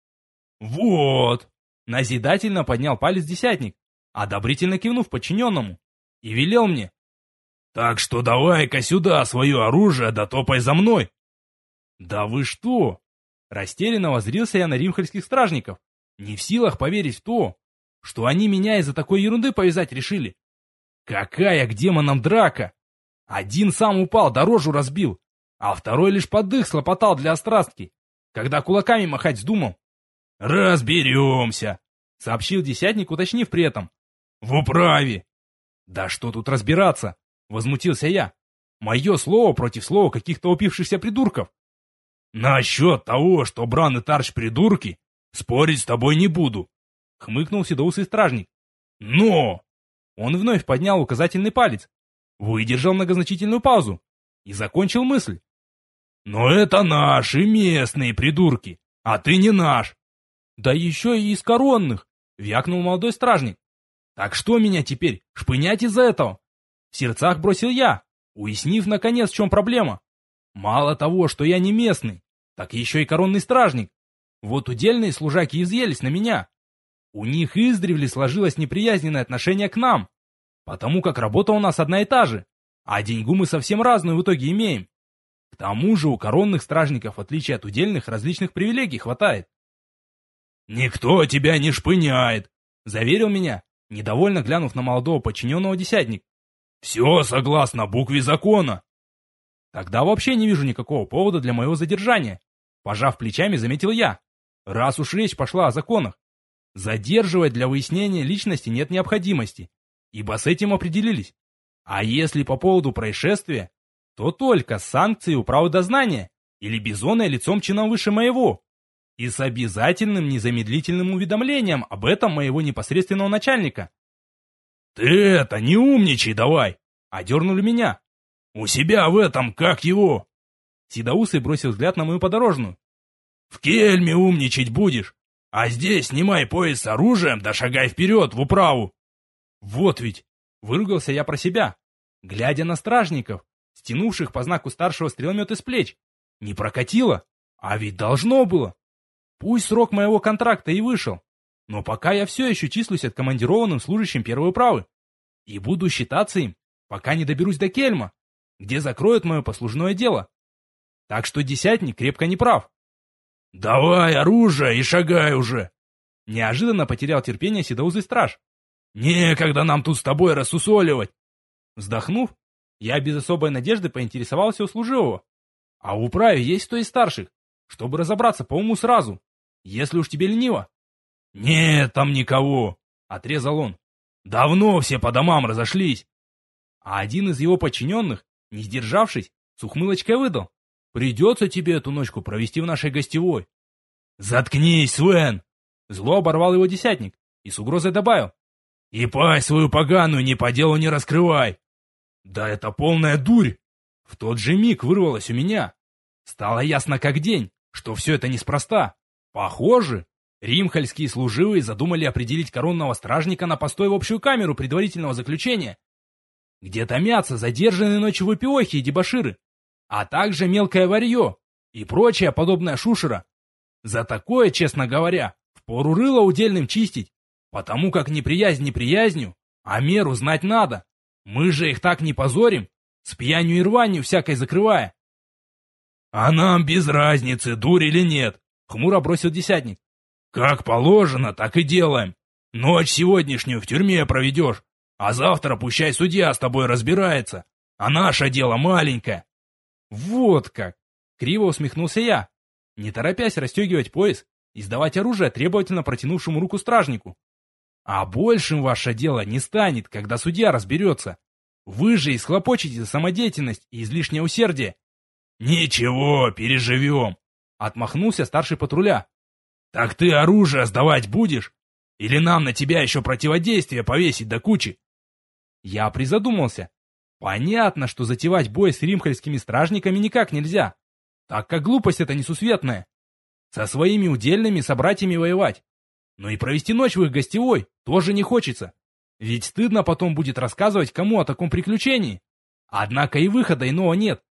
[SPEAKER 2] «Вот!»
[SPEAKER 1] Назидательно поднял палец десятник, одобрительно кивнув подчиненному, и велел мне:
[SPEAKER 2] «Так что давай-ка сюда свое оружие, да топай за мной!»
[SPEAKER 1] «Да вы что?» Растерянно воззрился я на римхальских стражников, не в силах поверить в то, что они меня из-за такой ерунды повязать решили. Какая к демонам драка? Один сам упал, дорожу разбил, а второй лишь под дых схлопотал для острастки. когда кулаками махать вздумал.
[SPEAKER 2] «Разберемся»,
[SPEAKER 1] — сообщил десятник, уточнив при этом.
[SPEAKER 2] «В управе».
[SPEAKER 1] «Да что тут разбираться?» — возмутился я. «Мое слово против слова каких-то упившихся придурков».
[SPEAKER 2] «Насчет того, что Бран и Тарч придурки, спорить с тобой не буду», —
[SPEAKER 1] хмыкнул седоусый стражник.
[SPEAKER 2] «Но!»
[SPEAKER 1] Он вновь поднял указательный палец, выдержал многозначительную паузу и закончил мысль.
[SPEAKER 2] «Но это наши местные придурки, а ты не наш».
[SPEAKER 1] «Да еще и из коронных!» — вякнул молодой стражник. «Так что меня теперь, шпынять из-за этого?» В сердцах бросил я, уяснив наконец, в чем проблема. Мало того, что я не местный, так еще и коронный стражник. Вот удельные служаки изъелись на меня. У них издревле сложилось неприязненное отношение к нам, потому как работа у нас одна и та же, а деньгу мы совсем разную в итоге имеем. К тому же у коронных стражников, в отличие от удельных, различных привилегий хватает.
[SPEAKER 2] «Никто тебя не шпыняет»,
[SPEAKER 1] — заверил меня, недовольно глянув на молодого подчиненного десятник.
[SPEAKER 2] «Все согласно букве закона».
[SPEAKER 1] Тогда вообще не вижу никакого повода для моего задержания. Пожав плечами, заметил я. Раз уж речь пошла о законах, задерживать для выяснения личности нет необходимости, ибо с этим определились. А если по поводу происшествия, то только с санкцией управы дознания или бизоной лицом чином выше моего, и с обязательным незамедлительным уведомлением об этом моего непосредственного начальника.
[SPEAKER 2] «Ты это, не умничай давай!»
[SPEAKER 1] — одернули меня.
[SPEAKER 2] «У себя в этом, как его?»
[SPEAKER 1] Седоусый бросил взгляд на мою подорожную.
[SPEAKER 2] «В кельме умничать будешь, а здесь снимай пояс с оружием, да шагай вперед, в управу!»
[SPEAKER 1] Вот ведь! Выругался я про себя, глядя на стражников, стянувших по знаку старшего стреломет из плеч. Не прокатило, а ведь должно было. Пусть срок моего контракта и вышел, но пока я все еще числюсь откомандированным служащим первой управы и буду считаться им, пока не доберусь до Кельма, где закроют мое послужное дело. Так что десятник крепко не прав.
[SPEAKER 2] «Давай оружие и шагай уже!»
[SPEAKER 1] Неожиданно потерял терпение седоузый страж.
[SPEAKER 2] «Некогда нам тут с тобой рассусоливать!»
[SPEAKER 1] Вздохнув, я без особой надежды поинтересовался у служивого. «А в управе есть кто из старших, чтобы разобраться по уму сразу, если уж тебе лениво?»
[SPEAKER 2] «Нет там никого!» — отрезал он. «Давно все по домам разошлись!»
[SPEAKER 1] А один из его подчиненных, не сдержавшись, с ухмылочкой выдал: «Придется тебе эту ночку провести в нашей гостевой».
[SPEAKER 2] «Заткнись, Свен!»
[SPEAKER 1] Зло оборвал его десятник и с угрозой добавил:
[SPEAKER 2] «И пасть свою поганую ни по делу не раскрывай!»
[SPEAKER 1] «Да это полная дурь!» В тот же миг вырвалось у меня. Стало ясно как день, что все это неспроста. Похоже, римхальские служивые задумали определить коронного стражника на постой в общую камеру предварительного заключения, где томятся задержанные ночью выпивохи и дебоширы, а также мелкое варье и прочая подобная шушера. За такое, честно говоря, впору рыло удельным чистить, потому как неприязнь неприязнью, а меру знать надо. Мы же их так не позорим, с пьянью и рванью всякой закрывая.
[SPEAKER 2] «А нам без разницы, дурь или нет»,
[SPEAKER 1] — хмуро бросил десятник.
[SPEAKER 2] «Как положено, так и делаем. Ночь сегодняшнюю в тюрьме проведешь, а завтра пущай судья с тобой разбирается, а наше дело маленькое».
[SPEAKER 1] «Вот как!» — криво усмехнулся я, не торопясь расстегивать пояс и сдавать оружие требовательно протянувшему руку стражнику. «А большим ваше дело не станет, когда судья разберется. Вы же исхлопочете за самодеятельность и излишнее усердие».
[SPEAKER 2] «Ничего, переживем»,
[SPEAKER 1] — отмахнулся старший патруля.
[SPEAKER 2] «Так ты оружие сдавать будешь? Или нам на тебя еще противодействие повесить до кучи?»
[SPEAKER 1] Я призадумался. Понятно, что затевать бой с римхальскими стражниками никак нельзя, так как глупость это несусветная. Со своими удельными собратьями воевать. Но и провести ночь в их гостевой тоже не хочется. Ведь стыдно потом будет рассказывать кому о таком приключении. Однако и выхода иного нет.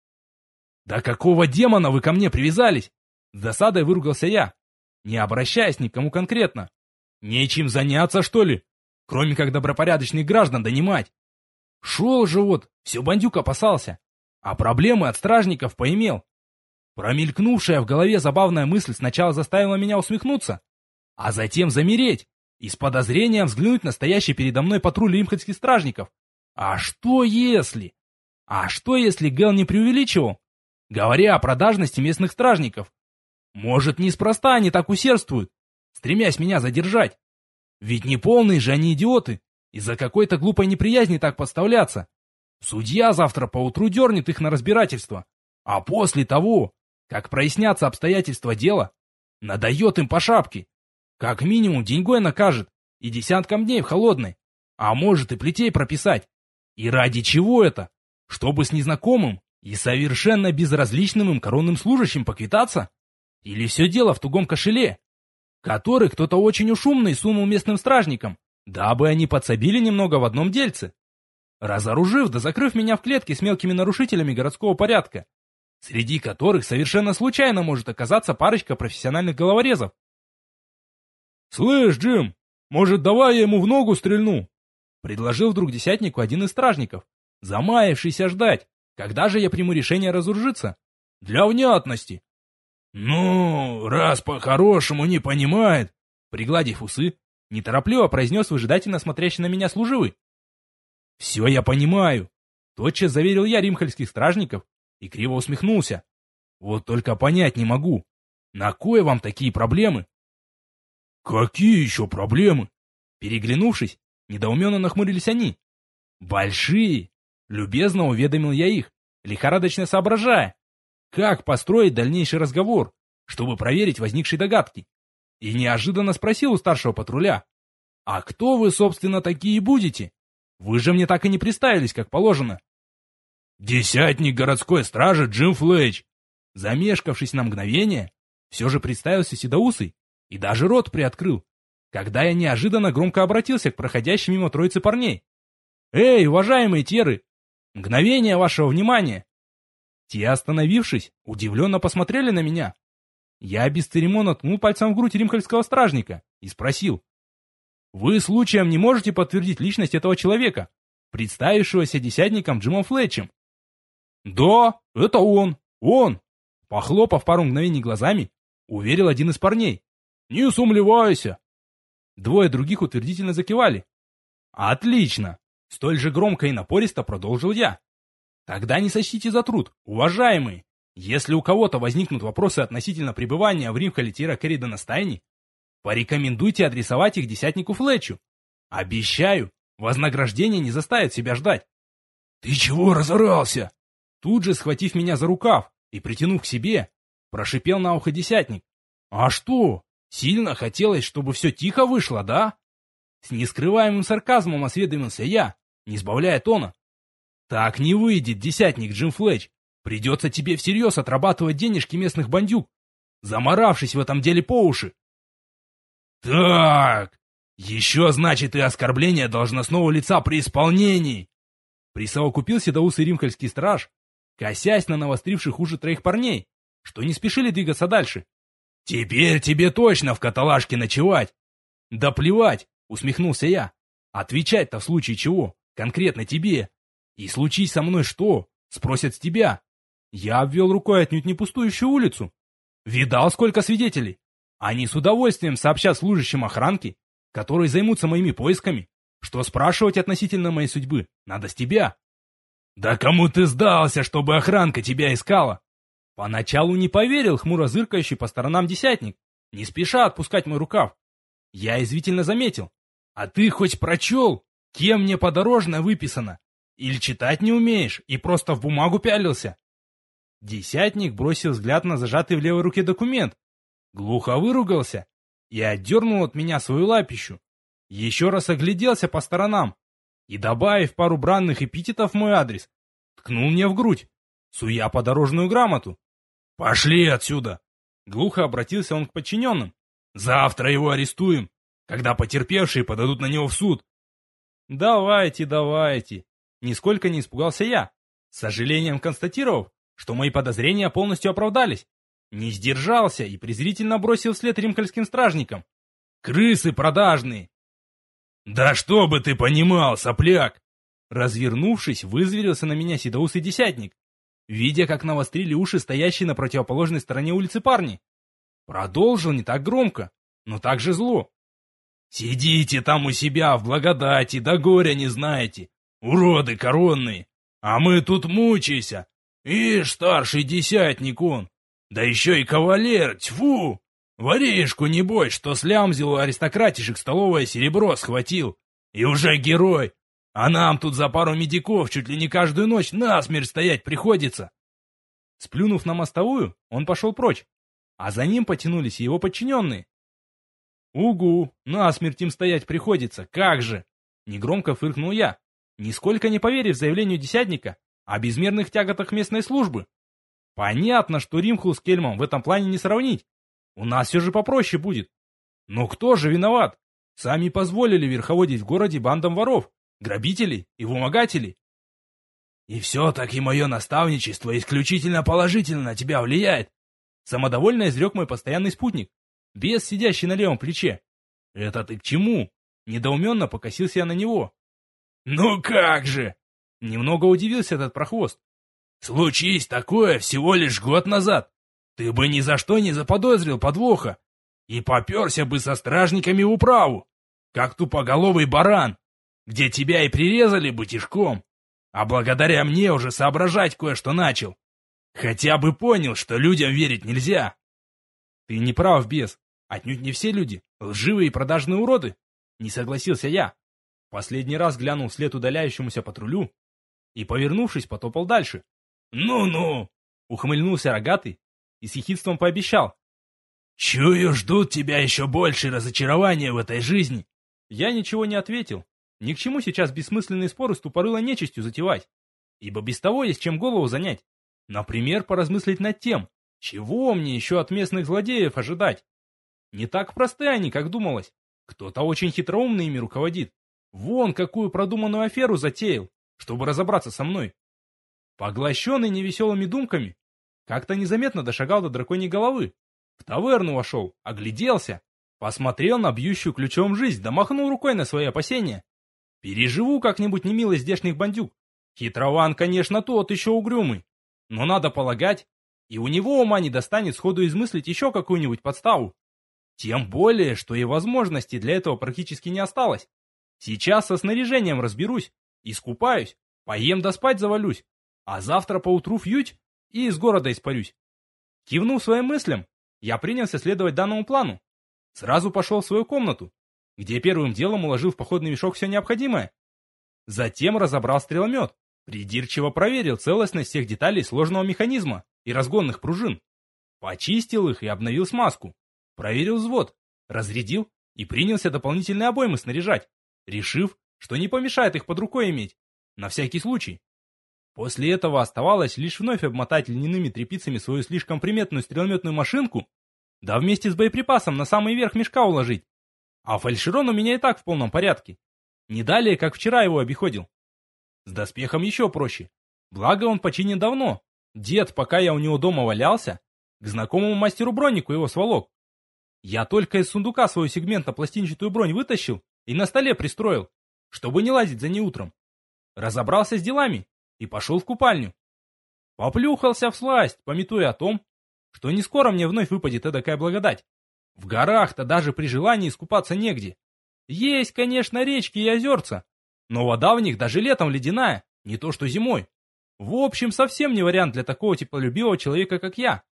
[SPEAKER 1] «Да какого демона вы ко мне привязались?» С досадой выругался я, не обращаясь ни к кому конкретно. «Нечем заняться, что ли? Кроме как добропорядочных граждан донимать. Шел же вот, все бандюк опасался, а проблемы от стражников поимел». Промелькнувшая в голове забавная мысль сначала заставила меня усмехнуться, а затем замереть и с подозрением взглянуть на стоящий передо мной патруль римхальских стражников. А что если? А что если Гэл не преувеличивал, говоря о продажности местных стражников? Может, неспроста они так усердствуют, стремясь меня задержать. Ведь не полные же они идиоты, из-за какой-то глупой неприязни так подставляться. Судья завтра поутру дернет их на разбирательство, а после того, как прояснятся обстоятельства дела, надает им по шапке. Как минимум деньгой накажет и десятком дней в холодной, а может и плетей прописать. И ради чего это? Чтобы с незнакомым и совершенно безразличным им коронным служащим поквитаться? Или все дело в тугом кошеле, который кто-то очень уж умный сунул местным стражникам, дабы они подсобили немного в одном дельце, разоружив да закрыв меня в клетке с мелкими нарушителями городского порядка, среди которых совершенно случайно может оказаться парочка профессиональных головорезов.
[SPEAKER 2] «Слышь, Джим, может, давай я ему в ногу стрельну?»
[SPEAKER 1] Предложил вдруг десятнику один из стражников, замаявшийся ждать, когда же я приму решение разоружиться.
[SPEAKER 2] «Для внятности». «Ну, раз по-хорошему не понимает»,
[SPEAKER 1] пригладив усы, неторопливо произнес выжидательно смотрящий на меня служивый. «Все я понимаю», — тотчас заверил я римхальских стражников и криво усмехнулся. «Вот только понять не могу, на кое вам такие проблемы?»
[SPEAKER 2] «Какие еще проблемы?»
[SPEAKER 1] Переглянувшись, недоуменно нахмурились они. «Большие!» — любезно уведомил я их, лихорадочно соображая, как построить дальнейший разговор, чтобы проверить возникшие догадки. И неожиданно спросил у старшего патруля: «А кто вы, собственно, такие будете? Вы же мне так и не представились, как положено».
[SPEAKER 2] «Десятник городской стражи Джим Флетч».
[SPEAKER 1] Замешкавшись на мгновение, все же представился седоусый и даже рот приоткрыл, когда я неожиданно громко обратился к проходящей мимо троицы парней. «Эй, уважаемые теры! Мгновение вашего внимания!» Те, остановившись, удивленно посмотрели на меня. Я бесцеремонно ткнул пальцем в грудь римхальского стражника и спросил: «Вы случаем не можете подтвердить личность этого человека, представившегося десятником Джимом Флетчем?» «Да, это он! Похлопав пару мгновений глазами, уверил один из парней. «Не сумлевайся!» Двое других утвердительно закивали. «Отлично!» — столь же громко и напористо продолжил я. «Тогда не сочтите за труд, уважаемые. Если у кого-то возникнут вопросы относительно пребывания в Римхале Керридана Стайни, порекомендуйте адресовать их десятнику Флетчу. Обещаю, вознаграждение не заставит себя ждать».
[SPEAKER 2] «Ты чего разорался?»
[SPEAKER 1] Тут же, схватив меня за рукав и притянув к себе, прошипел на ухо десятник. «А что, сильно хотелось, чтобы все тихо вышло, да?» С нескрываемым сарказмом осведомился я, не сбавляя тона. «Так не выйдет, десятник Джим Флетч. Придется тебе всерьез отрабатывать денежки местных бандюк, заморавшись в этом деле по уши».
[SPEAKER 2] «Так, еще, значит, и оскорбление должностного лица при исполнении!»
[SPEAKER 1] Присовокупил седоусый римхальский страж, косясь на навостривших уши троих парней, что не спешили двигаться дальше.
[SPEAKER 2] «Теперь тебе точно в каталажке ночевать!»
[SPEAKER 1] «Да плевать!» — усмехнулся я. «Отвечать-то в случае чего? Конкретно тебе. И случись со мной что? Спросят с тебя». Я обвел рукой отнюдь не пустующую улицу. Видал, сколько свидетелей. Они с удовольствием сообщат служащим охранки, которые займутся моими поисками, что спрашивать относительно моей судьбы надо с тебя.
[SPEAKER 2] «Да кому ты сдался, чтобы охранка тебя искала?»
[SPEAKER 1] Поначалу не поверил хмуро зыркающий по сторонам десятник, не спеша отпускать мой рукав. Я извительно заметил: «А ты хоть прочел, кем мне подорожное выписано? Или читать не умеешь и просто в бумагу пялился?» Десятник бросил взгляд на зажатый в левой руке документ, глухо выругался и отдернул от меня свою лапищу. Еще раз огляделся по сторонам и, добавив пару бранных эпитетов в мой адрес, ткнул мне в грудь, суя подорожную грамоту.
[SPEAKER 2] «Пошли отсюда!»
[SPEAKER 1] Глухо обратился он к подчиненным.
[SPEAKER 2] «Завтра его арестуем, когда потерпевшие подадут на него в суд».
[SPEAKER 1] «Давайте, давайте!» Нисколько не испугался я, с сожалением констатировав, что мои подозрения полностью оправдались. Не сдержался и презрительно бросил вслед римхальским стражникам: «Крысы продажные!»
[SPEAKER 2] «Да что бы ты понимал, сопляк!»
[SPEAKER 1] Развернувшись, вызверился на меня седоусый десятник, видя, как навострили уши стоящие на противоположной стороне улицы парни. Продолжил не так громко, но так же зло:
[SPEAKER 2] «Сидите там у себя в благодати, да горя не знаете, уроды коронные, а мы тут мучаемся. Ишь, старший десятник он, Да еще и кавалер, тьфу! Воришку, небось, что слямзил у аристократишек столовое серебро схватил. И уже герой. А нам тут за пару медиков чуть ли не каждую ночь насмерть стоять приходится.
[SPEAKER 1] Сплюнув на мостовую, он пошел прочь, а за ним потянулись и его подчиненные. «Угу, насмерть им стоять приходится, как же!» Негромко фыркнул я, нисколько не поверив заявлению десятника о безмерных тяготах местной службы. Понятно, что Римху с Кельмом в этом плане не сравнить. У нас все же попроще будет. Но кто же виноват? Сами позволили верховодить в городе бандам воров, грабителей и вымогателей.
[SPEAKER 2] И все-таки мое наставничество исключительно положительно на тебя влияет.
[SPEAKER 1] Самодовольно изрек мой постоянный спутник, бес, сидящий на левом плече. Это ты к чему? Недоуменно покосился я на него.
[SPEAKER 2] Ну как же!
[SPEAKER 1] Немного удивился этот прохвост.
[SPEAKER 2] Случись такое всего лишь год назад, ты бы ни за что не заподозрил подвоха и поперся бы со стражниками в управу, как тупоголовый баран, где тебя и прирезали бы тишком, а благодаря мне уже соображать кое-что начал. Хотя бы понял, что людям верить нельзя.
[SPEAKER 1] Ты не прав, бес. Отнюдь не все люди лживые и продажные уроды. Не согласился я. Последний раз глянул вслед удаляющемуся патрулю и, повернувшись, потопал дальше.
[SPEAKER 2] «Ну-ну!»
[SPEAKER 1] — ухмыльнулся рогатый и с ехидством пообещал.
[SPEAKER 2] «Чую, ждут тебя еще больше разочарования в этой жизни!»
[SPEAKER 1] Я ничего не ответил. Ни к чему сейчас бессмысленные споры с тупорылой нечистью затевать, ибо без того есть чем голову занять. Например, поразмыслить над тем, чего мне еще от местных злодеев ожидать. Не так просты они, как думалось. Кто-то очень хитроумный ими руководит. Вон какую продуманную аферу затеял, чтобы разобраться со мной. Поглощенный невеселыми думками, как-то незаметно дошагал до драконьей головы. В таверну вошел, огляделся, посмотрел на бьющую ключом жизнь, да махнул рукой на свои опасения. Переживу как-нибудь немилость здешних бандюк. Хитрован, конечно, тот еще угрюмый. Но надо полагать, и у него ума не достанет сходу измыслить еще какую-нибудь подставу. Тем более, что и возможности для этого практически не осталось. Сейчас со снаряжением разберусь, искупаюсь, поем да спать завалюсь, а завтра поутру фьють и из города испарюсь. Кивнув своим мыслям, я принялся следовать данному плану. Сразу пошел в свою комнату, где первым делом уложил в походный мешок все необходимое. Затем разобрал стреломет, придирчиво проверил целостность всех деталей сложного механизма и разгонных пружин. Почистил их и обновил смазку. Проверил взвод, разрядил и принялся дополнительные обоймы снаряжать, решив, что не помешает их под рукой иметь, на всякий случай. После этого оставалось лишь вновь обмотать льняными тряпицами свою слишком приметную стрелометную машинку, да вместе с боеприпасом на самый верх мешка уложить. А фальшерон у меня и так в полном порядке. Не далее, как вчера его обиходил. С доспехом еще проще. Благо он починен давно. Дед, пока я у него дома валялся, к знакомому мастеру-броннику его сволок. Я только из сундука свою сегментно-пластинчатую бронь вытащил и на столе пристроил, чтобы не лазить за ней утром. Разобрался с делами и пошел в купальню. Поплюхался всласть, памятуя о том, что не скоро мне вновь выпадет эдакая благодать. В горах-то даже при желании искупаться негде. Есть, конечно, речки и озерца, но вода в них даже летом ледяная, не то что зимой. В общем, совсем не вариант для такого теплолюбивого человека, как я.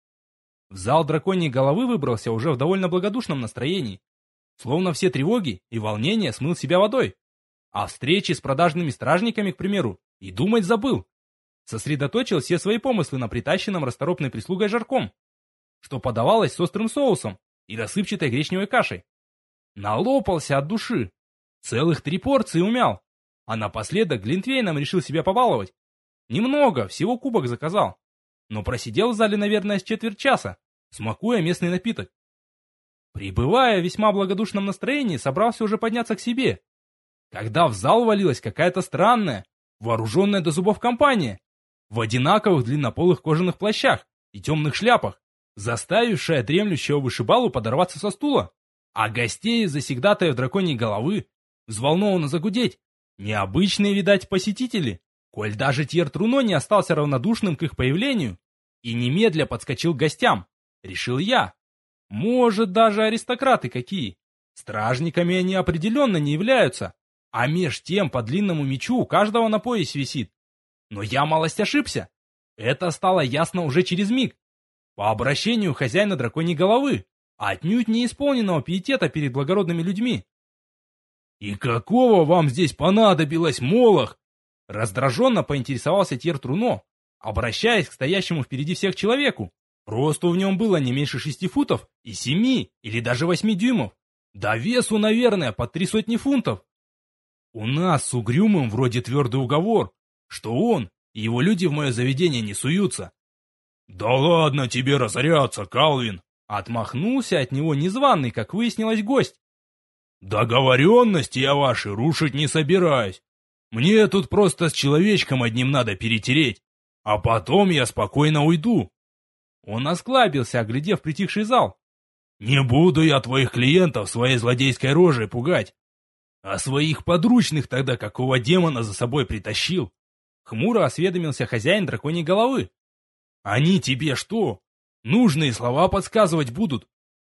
[SPEAKER 1] В зал драконьей головы выбрался уже в довольно благодушном настроении. Словно все тревоги и волнения смыл себя водой. О встрече с продажными стражниками, к примеру, и думать забыл. Сосредоточил все свои помыслы на притащенном расторопной прислугой жарком, что подавалось с острым соусом и рассыпчатой гречневой кашей. Налопался от души. Целых 3 порции умял. А напоследок глинтвейном решил себя побаловать. Немного, всего кубок заказал. Но просидел в зале, наверное, с четверть часа, смакуя местный напиток. Пребывая в весьма благодушном настроении, собрался уже подняться к себе, когда в зал валилась какая-то странная, вооруженная до зубов компания, в одинаковых длиннополых кожаных плащах и темных шляпах, заставившая дремлющего вышибалу подорваться со стула, а гостей завсегдатаев драконьей головы взволнованно загудеть. Необычные, видать, посетители, коль даже Тьер Труно не остался равнодушным к их появлению и немедля подскочил к гостям, решил я. Может, даже аристократы какие. Стражниками они определенно не являются, а меж тем по длинному мечу у каждого на поясе висит. Но я малость ошибся. Это стало ясно уже через миг. по обращению хозяина драконьей головы, отнюдь не исполненного пиетета перед благородными людьми.
[SPEAKER 2] «И какого вам здесь понадобилось, Молох?»
[SPEAKER 1] Раздраженно поинтересовался Тьер Труно, обращаясь к стоящему впереди всех человеку. Росту в нем было не меньше 6 футов и 7 или даже 8 дюймов. Да весу, наверное, под 300 фунтов. У нас с Угрюмым вроде твердый уговор, что он и его люди в мое заведение не суются.
[SPEAKER 2] «Да ладно тебе разоряться, Калвин!»
[SPEAKER 1] Отмахнулся от него незваный, как выяснилось, гость.
[SPEAKER 2] «Договоренности я ваши рушить не собираюсь. Мне тут просто с человечком одним надо перетереть, а потом я спокойно уйду».
[SPEAKER 1] Он осклабился, оглядев притихший зал.
[SPEAKER 2] «Не буду я твоих клиентов своей злодейской рожей пугать. А своих подручных тогда какого демона за собой притащил?»
[SPEAKER 1] Хмуро осведомился хозяин драконьей головы.
[SPEAKER 2] «Они тебе что, нужные слова подсказывать будут?»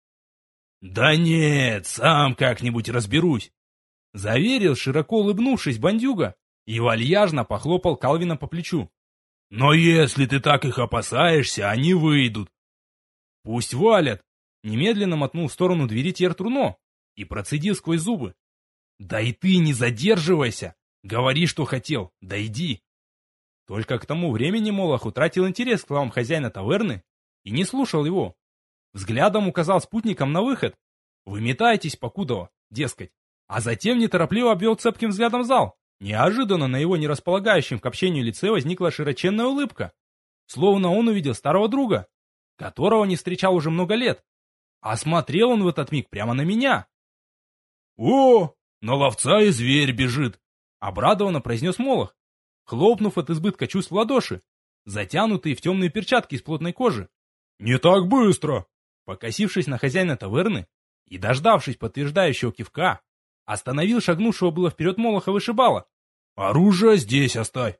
[SPEAKER 2] «Да нет, сам как-нибудь разберусь»,
[SPEAKER 1] — заверил, широко улыбнувшись, бандюга, и вальяжно похлопал Калвина по плечу.
[SPEAKER 2] «Но если ты так их опасаешься, они выйдут».
[SPEAKER 1] «Пусть валят», — немедленно мотнул в сторону двери Тьер Труно и процедил сквозь зубы. «Да и ты не задерживайся! Говори, что хотел, да иди!» Только к тому времени Молох утратил интерес к словам хозяина таверны и не слушал его. Взглядом указал спутникам на выход. «Выметайтесь, покудова», дескать. А затем неторопливо обвел цепким взглядом зал. Неожиданно на его нерасполагающем к общению лице возникла широченная улыбка. Словно он увидел старого друга, которого не встречал уже много лет. А смотрел он в этот миг прямо на меня.
[SPEAKER 2] «О, на ловца и зверь бежит!»
[SPEAKER 1] Обрадованно произнес Молох, хлопнув от избытка чувств в ладоши, затянутые в темные перчатки из плотной кожи.
[SPEAKER 2] «Не так быстро!»
[SPEAKER 1] Покосившись на хозяина таверны и дождавшись подтверждающего кивка, остановил шагнувшего было вперед Молоха вышибала.
[SPEAKER 2] «Оружие здесь оставь!»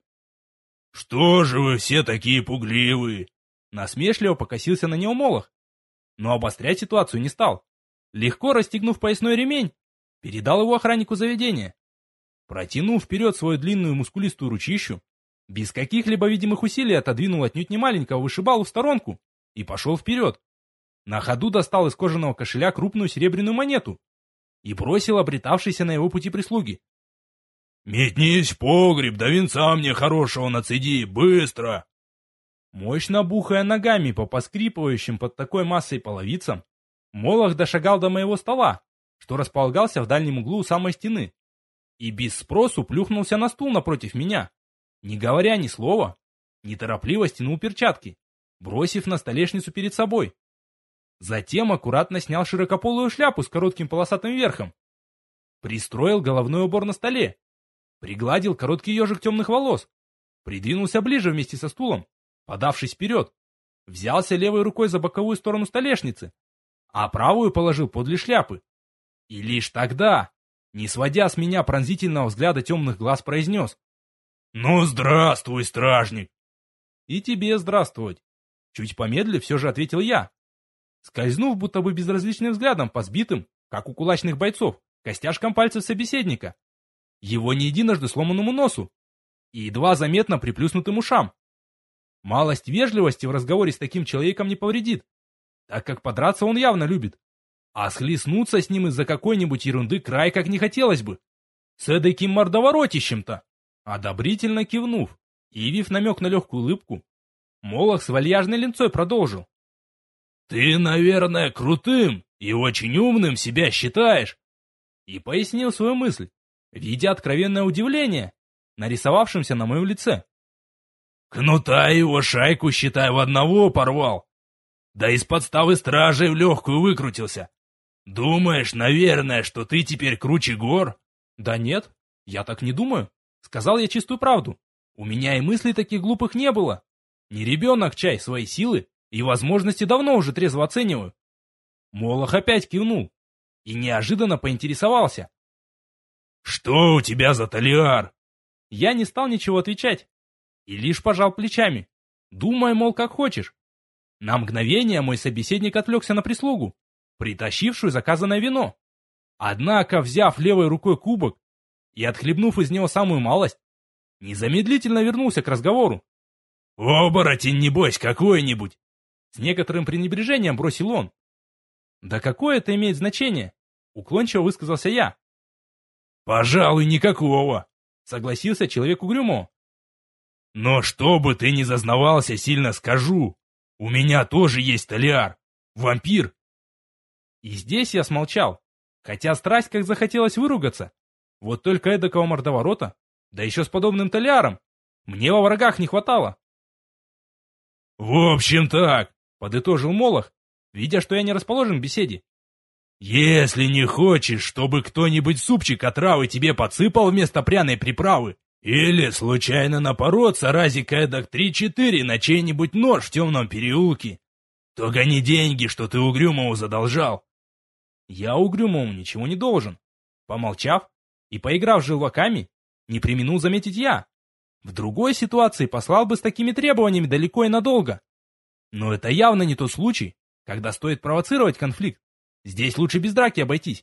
[SPEAKER 2] «Что же вы все такие пугливые?»
[SPEAKER 1] Насмешливо покосился на него Молох, но обострять ситуацию не стал. Легко расстегнув поясной ремень, передал его охраннику заведения. Протянув вперед свою длинную мускулистую ручищу, без каких-либо видимых усилий отодвинул отнюдь не маленького вышибалу в сторонку и пошел вперед. На ходу достал из кожаного кошеля крупную серебряную монету и бросил обретавшейся на его пути прислуги.
[SPEAKER 2] «Метнись в погреб, да винца мне хорошего нацеди, быстро!»
[SPEAKER 1] Мощно бухая ногами по поскрипывающим под такой массой половицам, Молох дошагал до моего стола, что располагался в дальнем углу у самой стены, и без спросу плюхнулся на стул напротив меня. Не говоря ни слова, неторопливо стянул перчатки, бросив на столешницу перед собой. Затем аккуратно снял широкополую шляпу с коротким полосатым верхом, пристроил головной убор на столе, пригладил короткий ежик темных волос, придвинулся ближе вместе со стулом, подавшись вперед, взялся левой рукой за боковую сторону столешницы, а правую положил подле шляпы. И лишь тогда, не сводя с меня пронзительного взгляда темных глаз, произнес:
[SPEAKER 2] «Ну, здравствуй, стражник!»
[SPEAKER 1] «И тебе здравствовать!» Чуть помедлив, все же ответил я, скользнув будто бы безразличным взглядом по сбитым, как у кулачных бойцов, костяшкам пальцев собеседника, его не единожды сломанному носу и едва заметно приплюснутым ушам. Малость вежливости в разговоре с таким человеком не повредит, так как подраться он явно любит, а схлестнуться с ним из-за какой-нибудь ерунды край как не хотелось бы. С эдаким мордоворотищем-то. Одобрительно кивнув и явив намек на легкую улыбку, Молох с вальяжной линцой продолжил:
[SPEAKER 2] «Ты, наверное, крутым и очень умным себя считаешь»,
[SPEAKER 1] и пояснил свою мысль, видя откровенное удивление, нарисовавшимся на моем лице.
[SPEAKER 2] «Кнута его шайку, считай, в одного порвал. Да из подставы стражей в легкую выкрутился. Думаешь, наверное, что ты теперь круче гор?»
[SPEAKER 1] «Да нет, я так не думаю. Сказал я чистую правду. У меня и мыслей таких глупых не было. Не ребенок, чай, свои силы и возможности давно уже трезво оцениваю». Молох опять кивнул и неожиданно поинтересовался:
[SPEAKER 2] «Что у тебя за талиар?»
[SPEAKER 1] Я не стал ничего отвечать и лишь пожал плечами, думая, мол, как хочешь. На мгновение мой собеседник отвлекся на прислугу, притащившую заказанное вино. Однако, взяв левой рукой кубок и отхлебнув из него самую малость, незамедлительно вернулся к разговору.
[SPEAKER 2] «Оборотень, небось, какой-нибудь!»
[SPEAKER 1] С некоторым пренебрежением бросил он. Да какое это имеет значение? Уклончиво высказался я.
[SPEAKER 2] Пожалуй, никакого,
[SPEAKER 1] Согласился человек угрюмо.
[SPEAKER 2] Но что бы ты ни зазнавался, сильно скажу. У меня тоже есть Талиар. Вампир.
[SPEAKER 1] И здесь я смолчал, хотя страсть как захотелось выругаться. Вот только эдакого мордоворота, да еще с подобным Талиаром, мне во врагах не хватало.
[SPEAKER 2] В общем так,
[SPEAKER 1] Подытожил Молох, видя, что я не расположен к беседе.
[SPEAKER 2] если не хочешь, чтобы кто-нибудь супчик отравы тебе подсыпал вместо пряной приправы, или случайно напороться разика эдак 3-4 на чей-нибудь нож в темном переулке, то гони деньги, что ты Угрюмову задолжал.
[SPEAKER 1] Я Угрюмову ничего не должен. Помолчав и поиграв с желваками, не преминул заметить я. В другой ситуации послал бы с такими требованиями далеко и надолго. Но это явно не тот случай, когда стоит провоцировать конфликт. Здесь лучше без драки обойтись.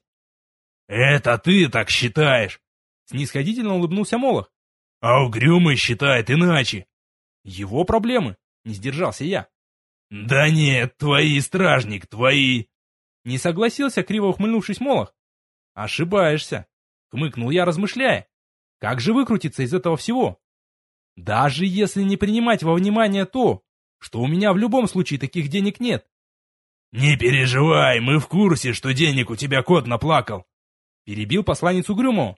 [SPEAKER 2] Это ты так считаешь,
[SPEAKER 1] Снисходительно улыбнулся Молох.
[SPEAKER 2] а Угрюмый считает иначе.
[SPEAKER 1] Его проблемы, не сдержался я.
[SPEAKER 2] Да нет, твои, стражник, твои.
[SPEAKER 1] Не согласился, криво ухмыльнувшись Молох. Ошибаешься, хмыкнул я, размышляя. Как же выкрутиться из этого всего? Даже если не принимать во внимание то, что у меня в любом случае таких денег нет.
[SPEAKER 2] Не переживай, мы в курсе, что денег у тебя кот наплакал.
[SPEAKER 1] Перебил посланец Угрюмова.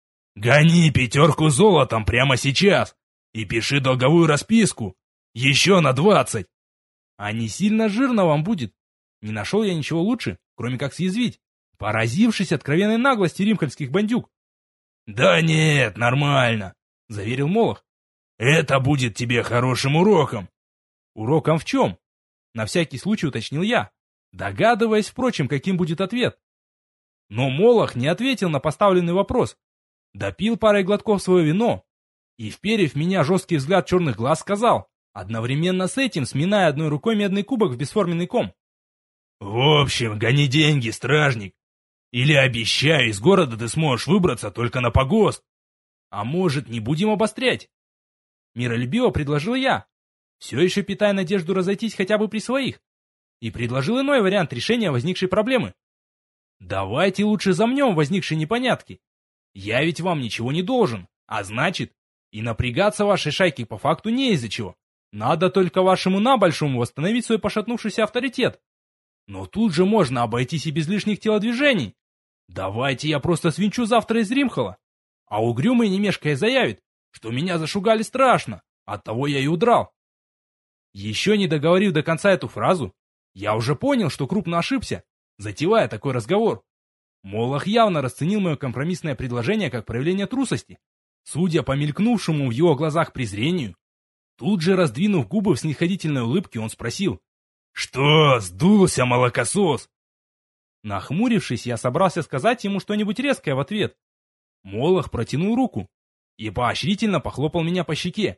[SPEAKER 2] Гони 5 золотом прямо сейчас и пиши долговую расписку. Еще на 20.
[SPEAKER 1] А не сильно жирно вам будет. Не нашел я ничего лучше, кроме как съязвить, поразившись откровенной наглости римкальских бандюк.
[SPEAKER 2] Да нет, нормально,
[SPEAKER 1] Заверил Молох.
[SPEAKER 2] это будет тебе хорошим уроком.
[SPEAKER 1] Уроком в чем? На всякий случай уточнил я, догадываясь, впрочем, каким будет ответ. Но Молох не ответил на поставленный вопрос. Допил парой глотков свое вино и, вперев в меня жесткий взгляд черных глаз, сказал, одновременно с этим сминая одной рукой медный кубок в бесформенный ком.
[SPEAKER 2] В общем, гони деньги, стражник. Или обещаю, из города ты сможешь выбраться только на погост.
[SPEAKER 1] А может, не будем обострять? Миролюбиво предложил я, все еще питая надежду разойтись хотя бы при своих, и предложил иной вариант решения возникшей проблемы. Давайте лучше замнем возникшие непонятки. Я ведь вам ничего не должен, а значит, и напрягаться вашей шайке по факту не из-за чего. Надо только вашему набольшому восстановить свой пошатнувшийся авторитет. Но тут же можно обойтись и без лишних телодвижений. Давайте я просто свинчу завтра из Римхола. А Угрюмый, не мешкая, заявит, что меня зашугали страшно, оттого я и удрал. Еще не договорив до конца эту фразу, я уже понял, что крупно ошибся, затевая такой разговор. Молох явно расценил мое компромиссное предложение как проявление трусости. Судя по мелькнувшему в его глазах презрению, тут же раздвинув губы в снисходительной улыбке, он спросил:
[SPEAKER 2] Что, сдулся молокосос?
[SPEAKER 1] Нахмурившись, я собрался сказать ему что-нибудь резкое в ответ. Молох протянул руку и поощрительно похлопал меня по щеке.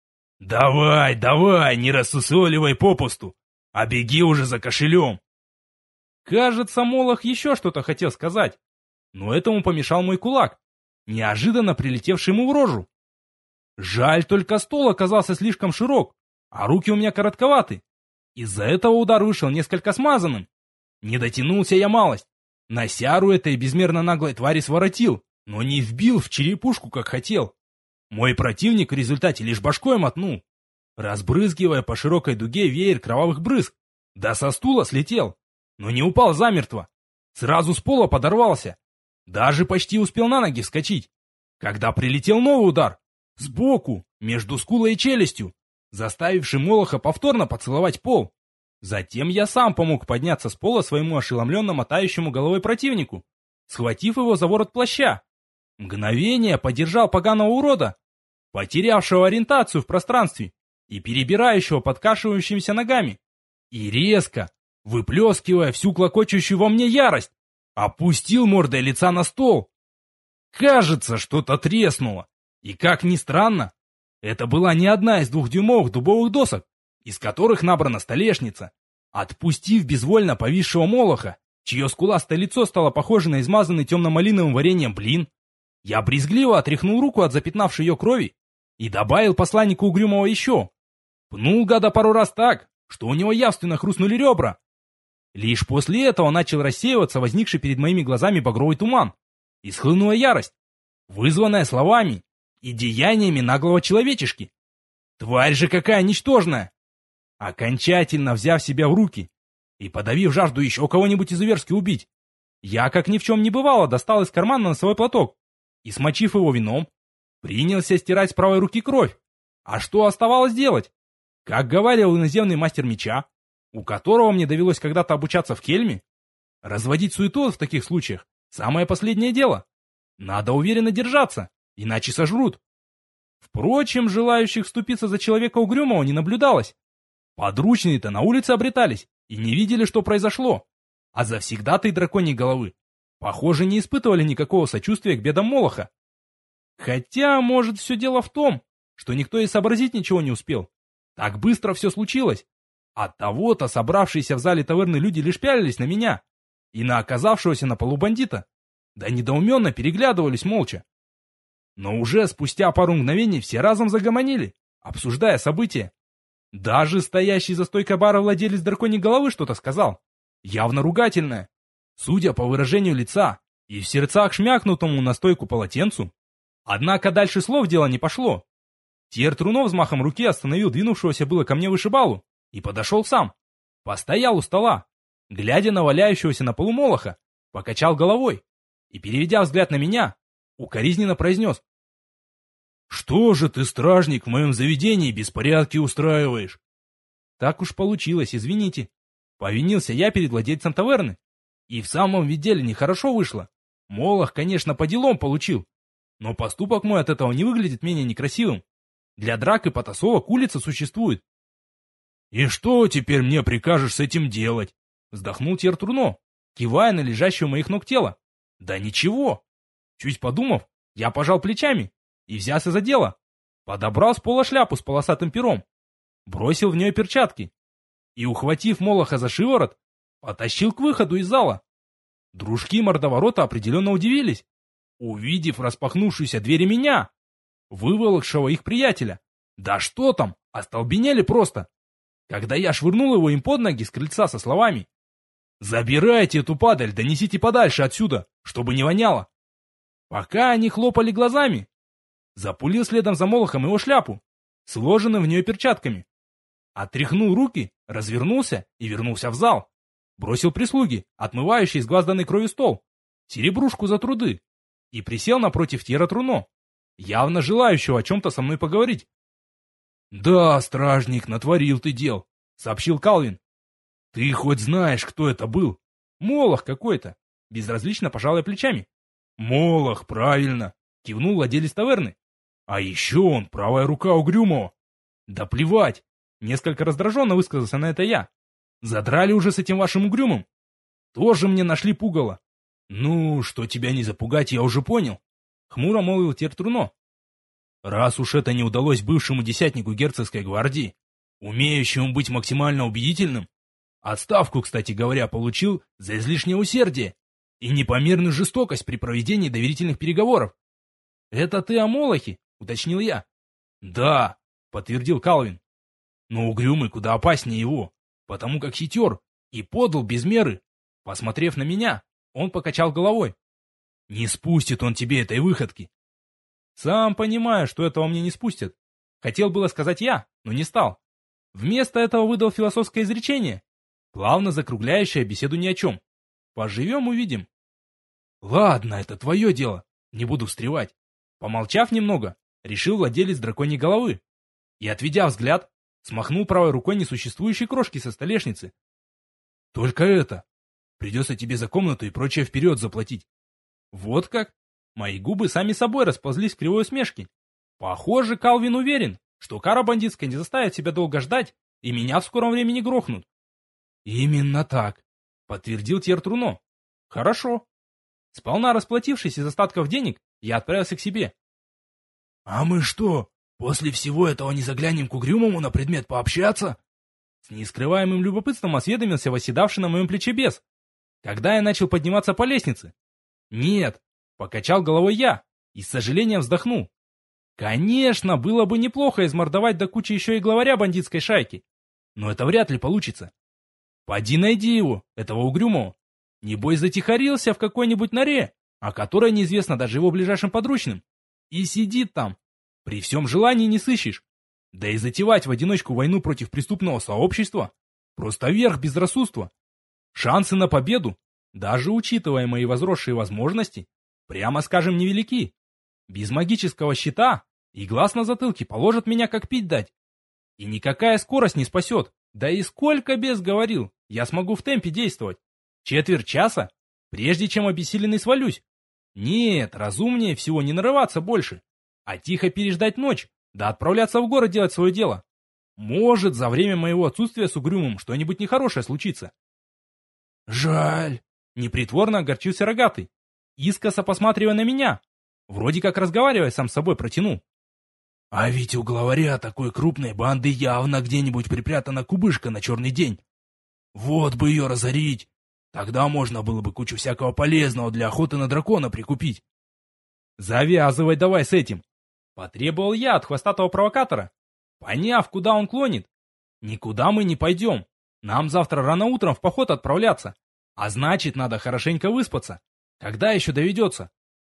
[SPEAKER 2] Давай, давай, не рассусоливай попусту, а беги уже за кошелем.
[SPEAKER 1] Кажется, Молох еще что-то хотел сказать, но этому помешал мой кулак, неожиданно прилетевший ему в рожу. Жаль, только стол оказался слишком широк, а руки у меня коротковаты. Из-за этого удар вышел несколько смазанным. Не дотянулся я малость. На сяру этой безмерно наглой твари своротил, но не вбил в черепушку, как хотел. Мой противник в результате лишь башкой мотнул, разбрызгивая по широкой дуге веер кровавых брызг. Да со стула слетел, но не упал замертво. Сразу с пола подорвался. Даже почти успел на ноги вскочить, когда прилетел новый удар. Сбоку, между скулой и челюстью, заставивший Молоха повторно поцеловать пол. Затем я сам помог подняться с пола своему ошеломленно мотающему головой противнику, схватив его за ворот плаща. Мгновение подержал поганого урода, потерявшего ориентацию в пространстве и перебирающего подкашивающимися ногами. И резко, выплескивая всю клокочущую во мне ярость, опустил мордой лица на стол. Кажется, что-то треснуло. И как ни странно, это была не одна из 2-дюймовых дубовых досок, из которых набрана столешница. Отпустив безвольно повисшего Молоха, чье скуластое лицо стало похоже на измазанный темно-малиновым вареньем блин, я брезгливо отряхнул руку от запятнавшей ее крови и добавил посланнику Угрюмого еще. Пнул гада пару раз так, что у него явственно хрустнули ребра. Лишь после этого начал рассеиваться возникший перед моими глазами багровый туман. И схлынула ярость, вызванная словами и деяниями наглого человечешки. Тварь же какая ничтожная! Окончательно взяв себя в руки и подавив жажду еще кого-нибудь изуверски убить, я, как ни в чем не бывало, достал из кармана носовой платок и, смочив его вином, принялся стирать с правой руки кровь. А что оставалось делать? Как говорил иноземный мастер меча, у которого мне довелось когда-то обучаться в Кельме, разводить суету в таких случаях — самое последнее дело. Надо уверенно держаться, иначе сожрут. Впрочем, желающих вступиться за человека угрюмого не наблюдалось. Подручные-то на улице обретались и не видели, что произошло. А завсегдатые драконьей головы, похоже, не испытывали никакого сочувствия к бедам Молоха. Хотя, может, все дело в том, что никто и сообразить ничего не успел. Так быстро все случилось. Оттого-то собравшиеся в зале таверны люди лишь пялились на меня и на оказавшегося на полу бандита, да недоуменно переглядывались молча. Но уже спустя пару мгновений все разом загомонили, обсуждая события. Даже стоящий за стойкой бара владелец драконьей головы что-то сказал, явно ругательное, судя по выражению лица и в сердцах шмякнутому на стойку полотенцу. Однако дальше слов дело не пошло. Тьер-Труно взмахом руки остановил двинувшегося было ко мне вышибалу и подошел сам. Постоял у стола, глядя на валяющегося на полу Молоха, покачал головой и, переведя взгляд на меня, укоризненно произнес: «Что же ты, стражник, в моем заведении беспорядки устраиваешь?» «Так уж получилось, извините». Повинился я перед владельцем таверны. И в самом деле нехорошо вышло. Молох, конечно, по делам получил, но поступок мой от этого не выглядит менее некрасивым. Для драк и потасовок улица существует. «И что теперь мне прикажешь с этим делать?» Вздохнул Тьер-Труно, кивая на лежащее у моих ног тело. «Да ничего». Чуть подумав, я пожал плечами и взялся за дело. Подобрал с пола шляпу с полосатым пером, бросил в нее перчатки и, ухватив Молоха за шиворот, потащил к выходу из зала. Дружки мордоворота определенно удивились, увидев распахнувшуюся дверь и меня, выволокшего их приятеля. Да что там, остолбенели просто, когда я швырнул его им под ноги с крыльца со словами: «Забирайте эту падаль, да несите подальше отсюда, чтобы не воняло». Пока они хлопали глазами, запулил следом за Молохом его шляпу, сложенным в нее перчатками. Отряхнул руки, развернулся и вернулся в зал. Бросил прислуги, отмывающий из глаз данной кровью стол, серебрушку за труды, и присел напротив Тьера-Труно, явно желающего о чем-то со мной поговорить. «Да, стражник, натворил ты дел», — сообщил Калвин. «Ты хоть знаешь, кто это был?» «Молох какой-то», — безразлично пожал я плечами. «Молох, правильно», — кивнул владелец таверны. «А еще он правая рука угрюмого». «Да плевать», — несколько раздраженно высказался на это я. «Задрали уже с этим вашим угрюмым. Тоже мне нашли пугало». «Ну, что тебя не запугать, я уже понял», — хмуро молвил Тьер-Труно. «Раз уж это не удалось бывшему десятнику герцогской гвардии, умеющему быть максимально убедительным, отставку, кстати говоря, получил за излишнее усердие и непомерную жестокость при проведении доверительных переговоров». «Это ты о Молохе?» — уточнил я. «Да», — подтвердил Калвин. «Но угрюмый куда опаснее его, потому как хитер и подал без меры». Посмотрев на меня, он покачал головой. «Не спустит он тебе этой выходки». «Сам понимаю, что этого мне не спустят». Хотел было сказать я, но не стал. Вместо этого выдал философское изречение, плавно закругляющее беседу ни о чем. Поживем — увидим. «Ладно, это твое дело, не буду встревать». Помолчав немного, решил владелец драконьей головы и, отведя взгляд, смахнул правой рукой несуществующие крошки со столешницы. «Только это. Придется тебе за комнату и прочее вперед заплатить». «Вот как?» Мои губы сами собой расползлись в кривой усмешке. Похоже, Калвин уверен, что кара бандитская не заставит себя долго ждать, и меня в скором времени грохнут. «Именно так», — подтвердил Тьер-Труно. «Хорошо». Сполна расплатившись из остатков денег, я отправился к себе.
[SPEAKER 3] «А мы что, после всего этого не заглянем к угрюмому на предмет пообщаться?»
[SPEAKER 1] С нескрываемым любопытством осведомился восседавший на моем плече бес, когда я начал подниматься по лестнице. «Нет», — покачал головой я и с сожалением вздохнул. «Конечно, было бы неплохо измордовать до кучи еще и главаря бандитской шайки. Но это вряд ли получится. Поди найди его, этого угрюмого. Небось затихарился в какой-нибудь норе, о которой неизвестно даже его ближайшим подручным. И сидит там. При всем желании не сыщешь. Да и затевать в одиночку войну против преступного сообщества — просто верх безрассудства. Шансы на победу, даже учитывая мои возросшие возможности, прямо скажем, невелики. Без магического щита и глаз на затылке положат меня как пить дать. И никакая скорость не спасет. Да и сколько бес говорил, я смогу в темпе действовать. Четверть часа, прежде чем обессиленный свалюсь. Нет, разумнее всего не нарываться больше, а тихо переждать ночь, да отправляться в город делать свое дело. Может, за время моего отсутствия с угрюмым что-нибудь нехорошее случится. Жаль, непритворно огорчился рогатый, искоса посматривая на меня, вроде как разговаривая сам с собой протянул.
[SPEAKER 3] А ведь у главаря такой крупной банды явно где-нибудь припрятана кубышка на черный день. Вот бы ее разорить. Тогда можно было бы кучу всякого полезного для охоты на дракона прикупить.
[SPEAKER 1] Завязывай давай с этим. Потребовал я от хвостатого провокатора, поняв, куда он клонит. Никуда мы не пойдем. Нам завтра рано утром в поход отправляться. А значит, надо хорошенько выспаться. Когда еще доведется?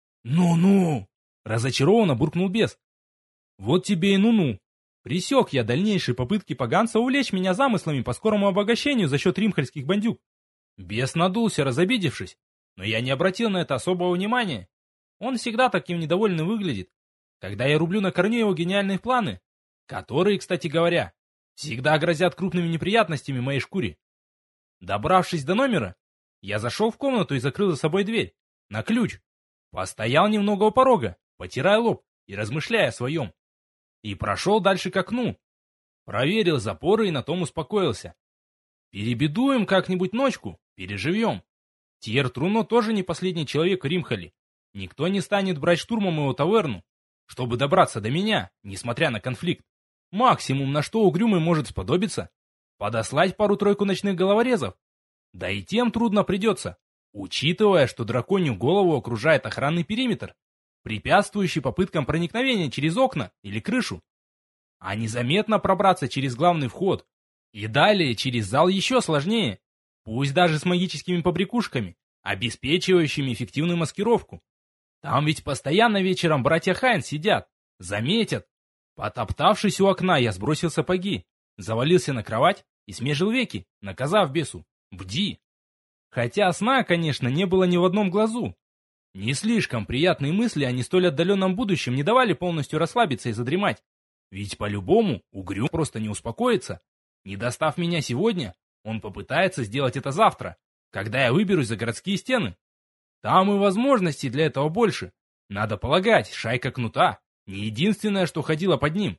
[SPEAKER 3] Ну-ну,
[SPEAKER 1] разочарованно буркнул бес. Вот тебе и ну-ну. Пресек я дальнейшие попытки поганца увлечь меня замыслами по скорому обогащению за счет римхальских бандюк. Бес надулся, разобидевшись, но я не обратил на это особого внимания. Он всегда таким недовольным выглядит, когда я рублю на корню его гениальные планы, которые, кстати говоря, всегда грозят крупными неприятностями моей шкуре. Добравшись до номера, я зашел в комнату и закрыл за собой дверь, на ключ. Постоял немного у порога, потирая лоб и размышляя о своем. И прошел дальше к окну. Проверил запоры и на том успокоился. Перебедуем как-нибудь ночку, переживем. Тьер Труно тоже не последний человек в Римхале. Никто не станет брать штурмом его таверну, чтобы добраться до меня, несмотря на конфликт. Максимум, на что угрюмый может сподобиться, подослать пару-тройку ночных головорезов. Да и тем трудно придется, учитывая, что драконью голову окружает охранный периметр, препятствующий попыткам проникновения через окна или крышу. А незаметно пробраться через главный вход и далее через зал еще сложнее, пусть даже с магическими побрякушками, обеспечивающими эффективную маскировку. Там ведь постоянно вечером братья Хайн сидят, заметят. Потоптавшись у окна, я сбросил сапоги, завалился на кровать и смежил веки, наказав бесу: «Бди!». Хотя сна, конечно, не было ни в одном глазу. Не слишком приятные мысли о не столь отдаленном будущем не давали полностью расслабиться и задремать. Ведь по-любому угрюм просто не успокоится. Не достав меня сегодня, он попытается сделать это завтра, когда я выберусь за городские стены. Там и возможностей для этого больше. Надо полагать, шайка Кнута не единственное, что ходила под ним.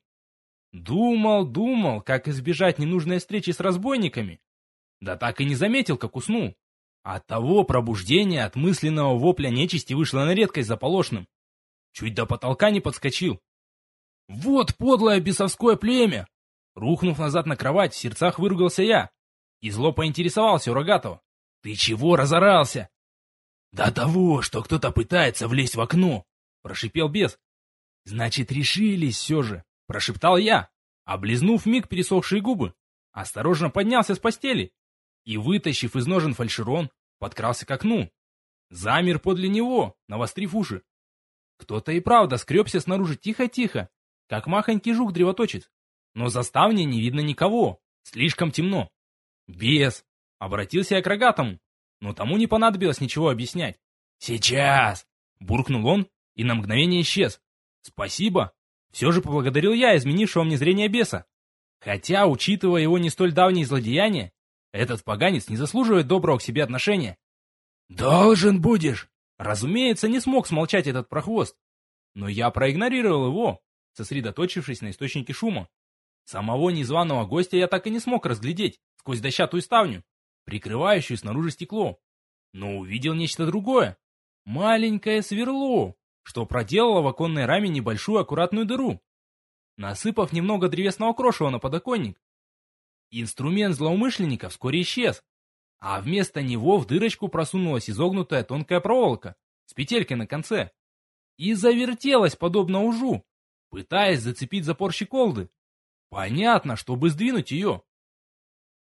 [SPEAKER 1] Думал, как избежать ненужной встречи с разбойниками. Да так и не заметил, как уснул. Оттого пробуждение от мысленного вопля нечисти вышло на редкость заполошным. Чуть до потолка не подскочил. Вот подлое бесовское племя! Рухнув назад на кровать, в сердцах выругался я. И зло поинтересовался у рогатого: «Ты чего разорался?»
[SPEAKER 3] «До того, что кто-то пытается влезть в окно»,
[SPEAKER 1] — прошипел бес. «Значит, решились все же», — прошептал я, облизнув вмиг пересохшие губы. Осторожно поднялся с постели и, вытащив из ножен фальшерон, подкрался к окну. Замер подле него, навострив уши. Кто-то и правда скребся снаружи тихо-тихо, как махонький жук-древоточец. Но за ставней не видно никого, слишком темно. «Бес!» — обратился я к рогатому, но тому не понадобилось ничего объяснять. «Сейчас!» — буркнул он и на мгновение исчез. «Спасибо!» — все же поблагодарил я изменившего мне зрение беса. Хотя, учитывая его не столь давние злодеяния, этот поганец не заслуживает доброго к себе отношения.
[SPEAKER 3] «Должен будешь!»
[SPEAKER 1] Разумеется, не смог смолчать этот прохвост. Но я проигнорировал его, сосредоточившись на источнике шума. Самого незваного гостя я так и не смог разглядеть сквозь дощатую ставню, прикрывающую снаружи стекло. Но увидел нечто другое. Маленькое сверло, что проделало в оконной раме небольшую аккуратную дыру, насыпав немного древесного крошева на подоконник. Инструмент злоумышленника вскоре исчез, а вместо него в дырочку просунулась изогнутая тонкая проволока с петелькой на конце и завертелась, подобно ужу, пытаясь зацепить запор щеколды. Понятно, чтобы сдвинуть ее.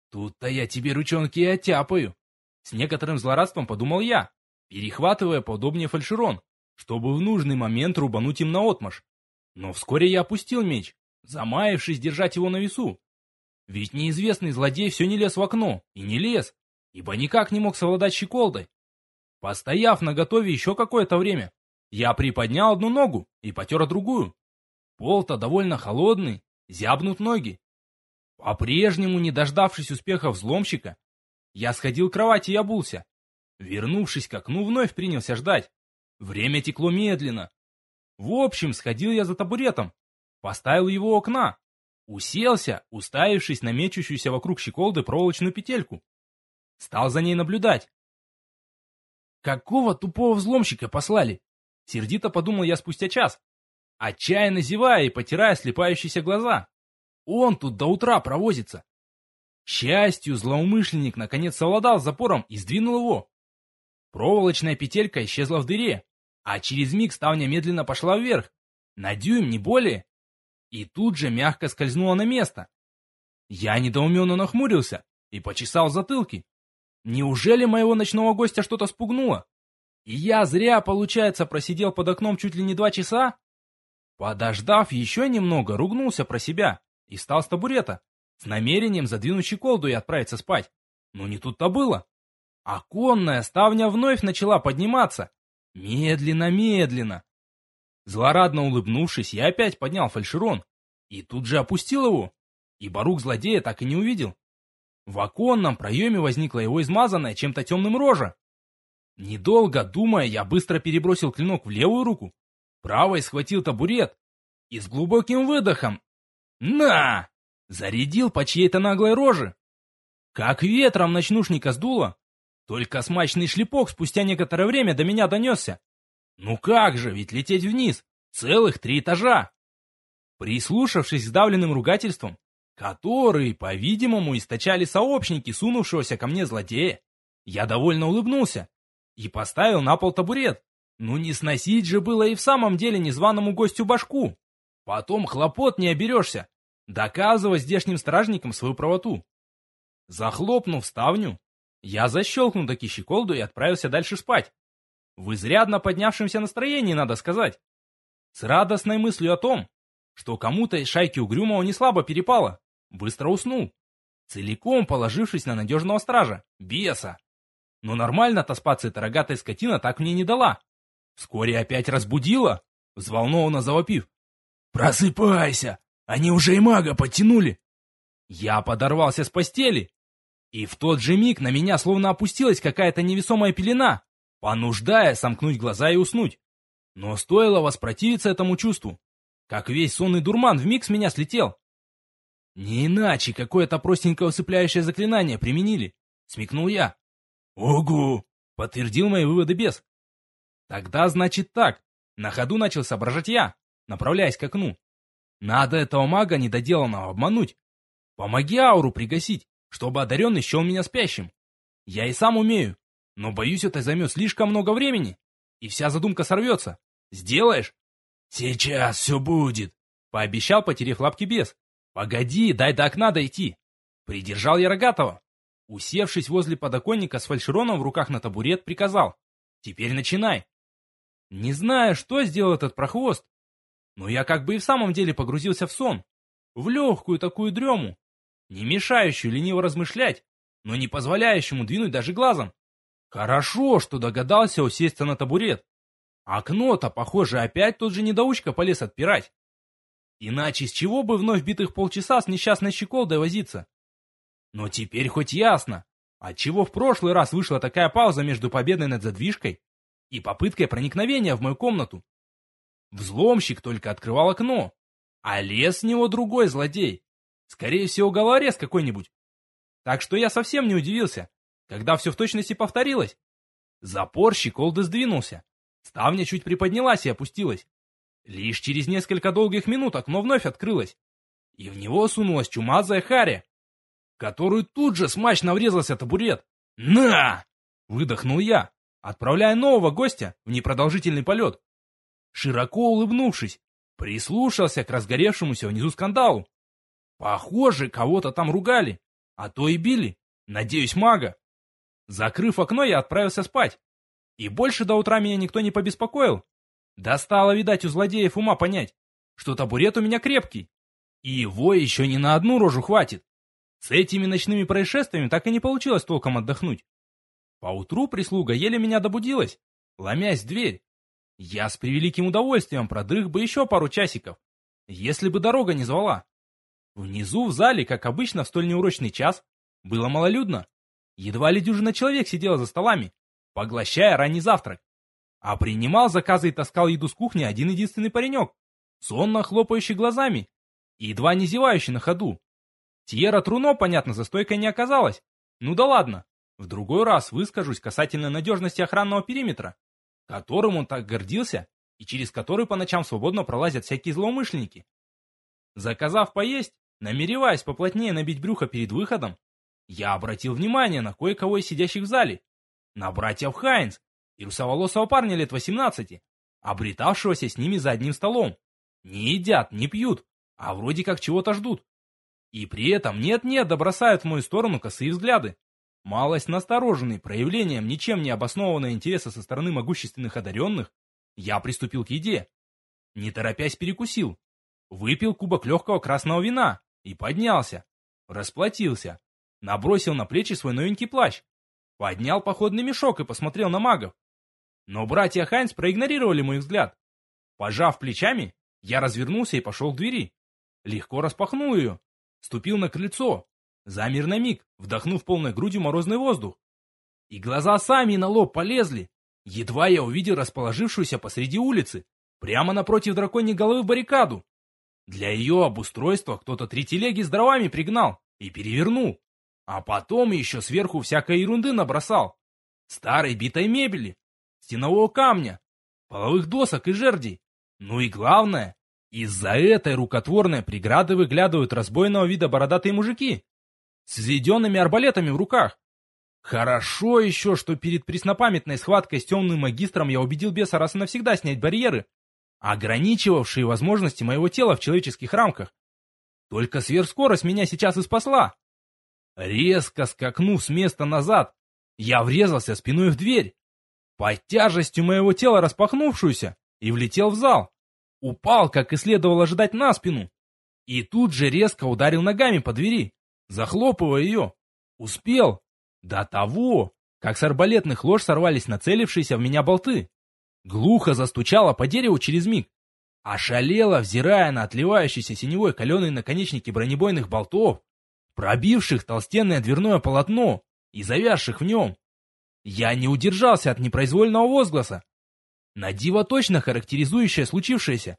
[SPEAKER 1] Тут-то я тебе ручонки и оттяпаю. С некоторым злорадством подумал я, перехватывая поудобнее фальшерон, чтобы в нужный момент рубануть им наотмашь. Но вскоре я опустил меч, замаявшись держать его на весу. Ведь неизвестный злодей все не лез в окно, и не лез, ибо никак не мог совладать щеколдой. Постояв наготове еще какое-то время, я приподнял одну ногу и потер другую. Пол-то довольно холодный, зябнут ноги. По-прежнему, не дождавшись успеха взломщика, я сходил к кровати и обулся. Вернувшись к окну, вновь принялся ждать. Время текло медленно. В общем, сходил я за табуретом, поставил его у окна, уселся, уставившись на мечущуюся вокруг щеколды проволочную петельку. Стал за ней наблюдать. Какого тупого взломщика послали? Сердито подумал я спустя час, отчаянно зевая и потирая слепающиеся глаза. Он тут до утра провозится. К счастью, злоумышленник наконец совладал с запором и сдвинул его. Проволочная петелька исчезла в дыре, а через миг ставня медленно пошла вверх, на дюйм, не более, и тут же мягко скользнула на место. Я недоуменно нахмурился и почесал затылки. Неужели моего ночного гостя что-то спугнуло? И я зря, получается, просидел под окном чуть ли не 2 часа? Подождав еще немного, ругнулся про себя и встал с табурета, с намерением задвинуть щеколду и отправиться спать. Но не тут-то было. Оконная ставня вновь начала подниматься. Медленно-медленно. Злорадно улыбнувшись, я опять поднял фальшерон и тут же опустил его, ибо рук злодея так и не увидел. В оконном проеме возникла его измазанная чем-то темным рожа. Недолго думая, я быстро перебросил клинок в левую руку, правой схватил табурет и с глубоким выдохом «На!» зарядил по чьей-то наглой роже. Как ветром ночнушника сдуло, только смачный шлепок спустя некоторое время до меня донесся. Ну как же, ведь лететь вниз, целых 3 этажа. Прислушавшись к сдавленным ругательствам, которые, по-видимому, источали сообщники сунувшегося ко мне злодея, я довольно улыбнулся и поставил на пол табурет. Ну не сносить же было и в самом деле незваному гостю башку. Потом хлопот не оберешься, доказывая здешним стражникам свою правоту. Захлопнув ставню, я защелкнул таки щеколду и отправился дальше спать. В изрядно поднявшемся настроении, надо сказать. С радостной мыслью о том, что кому-то из шайки Угрюмого не слабо перепало, быстро уснул, целиком положившись на надежного стража, беса. Но нормально-то спаться эта рогатая скотина так мне не дала. Вскоре опять разбудила, взволнованно завопив. «Просыпайся! Они уже и мага подтянули!» Я подорвался с постели, и в тот же миг на меня словно опустилась какая-то невесомая пелена, понуждая сомкнуть глаза и уснуть. Но стоило воспротивиться этому чувству, как весь сонный дурман вмиг с меня слетел. Не иначе какое-то простенькое усыпляющее заклинание применили, смекнул я. «Угу!» — подтвердил мои выводы бес. Тогда значит так, на ходу начал соображать я, направляясь к окну. Надо этого мага недоделанного обмануть. Помоги ауру пригасить, чтобы одаренный счел меня спящим. Я и сам умею, но боюсь, это займет слишком много времени, и вся задумка сорвется. Сделаешь? Сейчас все будет, пообещал, потеряв лапки бес. Погоди, дай до окна дойти. Придержал я рогатого. Усевшись возле подоконника с фальшероном в руках на табурет, приказал. Теперь начинай. Не знаю, что сделал этот прохвост, но я как бы и в самом деле погрузился в сон, в легкую такую дрему, не мешающую лениво размышлять, но не позволяющему двинуть даже глазом. Хорошо, что догадался усесться на табурет. Окно-то, похоже, опять тот же недоучка полез отпирать. Иначе с чего бы вновь битых полчаса с несчастной щеколдой возиться? Но теперь хоть ясно, отчего в прошлый раз вышла такая пауза между победой над задвижкой и попыткой проникновения в мою комнату. Взломщик только открывал окно, а лез с него другой злодей. Скорее всего, головорез какой-нибудь. Так что я совсем не удивился, когда все в точности повторилось. Запор щеколды сдвинулся, ставня чуть приподнялась и опустилась. Лишь через несколько долгих минут окно вновь открылось, и в него сунулась чумазая харя, в которую тут же смачно врезался табурет. «На!» — выдохнул я, отправляя нового гостя в непродолжительный полет. Широко улыбнувшись, прислушался к разгоревшемуся внизу скандалу. Похоже, кого-то там ругали, А то и били. Надеюсь, мага. Закрыв окно, я отправился спать. И больше до утра меня никто не побеспокоил. Достало, видать, у злодеев ума понять, что табурет у меня крепкий. И его еще не на одну рожу хватит. С этими ночными происшествиями так и не получилось толком отдохнуть. Поутру прислуга еле меня добудилась, ломясь в дверь. Я с превеликим удовольствием продрых бы еще пару часиков, если бы дорога не звала. Внизу в зале, как обычно в столь неурочный час, было малолюдно. Едва ли дюжина человек сидела за столами, поглощая ранний завтрак. А принимал заказы и таскал еду с кухни один единственный паренек, сонно хлопающий глазами и едва не зевающий на ходу. Тьера Труно, понятно, за стойкой не оказалась. Ну да ладно, в другой раз выскажусь касательно надежности охранного периметра, которым он так гордился и через который по ночам свободно пролазят всякие злоумышленники. Заказав поесть, намереваясь поплотнее набить брюхо перед выходом, я обратил внимание на кое-кого из сидящих в зале, на братьев Хайнс и русоволосого парня лет 18, обретавшегося с ними за одним столом. Не едят, не пьют, а вроде как чего-то ждут. И при этом нет-нет да бросают в мою сторону косые взгляды. Малость настороженный проявлением ничем не обоснованного интереса со стороны могущественных одаренных, я приступил к еде. Не торопясь перекусил. Выпил кубок легкого красного вина и поднялся. Расплатился. Набросил на плечи свой новенький плащ. Поднял походный мешок и посмотрел на магов. Но братья Хайнс проигнорировали мой взгляд. Пожав плечами, я развернулся и пошел к двери. Легко распахнул ее. Ступил на крыльцо. Замер на миг, вдохнув полной грудью морозный воздух. И глаза сами на лоб полезли. Едва я увидел расположившуюся посреди улицы, прямо напротив драконьей головы баррикаду. Для ее обустройства кто-то 3 телеги с дровами пригнал и перевернул. А потом еще сверху всякой ерунды набросал. Старой битой мебели, стенового камня, половых досок и жердей. Ну и главное, из-за этой рукотворной преграды выглядывают разбойного вида бородатые мужики с взведенными арбалетами в руках. Хорошо еще, что перед преснопамятной схваткой с темным магистром я убедил беса раз и навсегда снять барьеры, ограничивавшие возможности моего тела в человеческих рамках. Только сверхскорость меня сейчас и спасла. Резко скакнув с места назад, я врезался спиной в дверь, под тяжестью моего тела распахнувшуюся, и влетел в зал. Упал, как и следовало ожидать, на спину. И тут же резко ударил ногами по двери, захлопывая ее. Успел. До того, как с арбалетных лож сорвались нацелившиеся в меня болты. Глухо застучало по дереву через миг. Ошалело, взирая на отливающиеся синевой каленые наконечники бронебойных болтов, пробивших толстенное дверное полотно и завязших в нем. Я не удержался от непроизвольного возгласа, на диво точно характеризующее случившееся.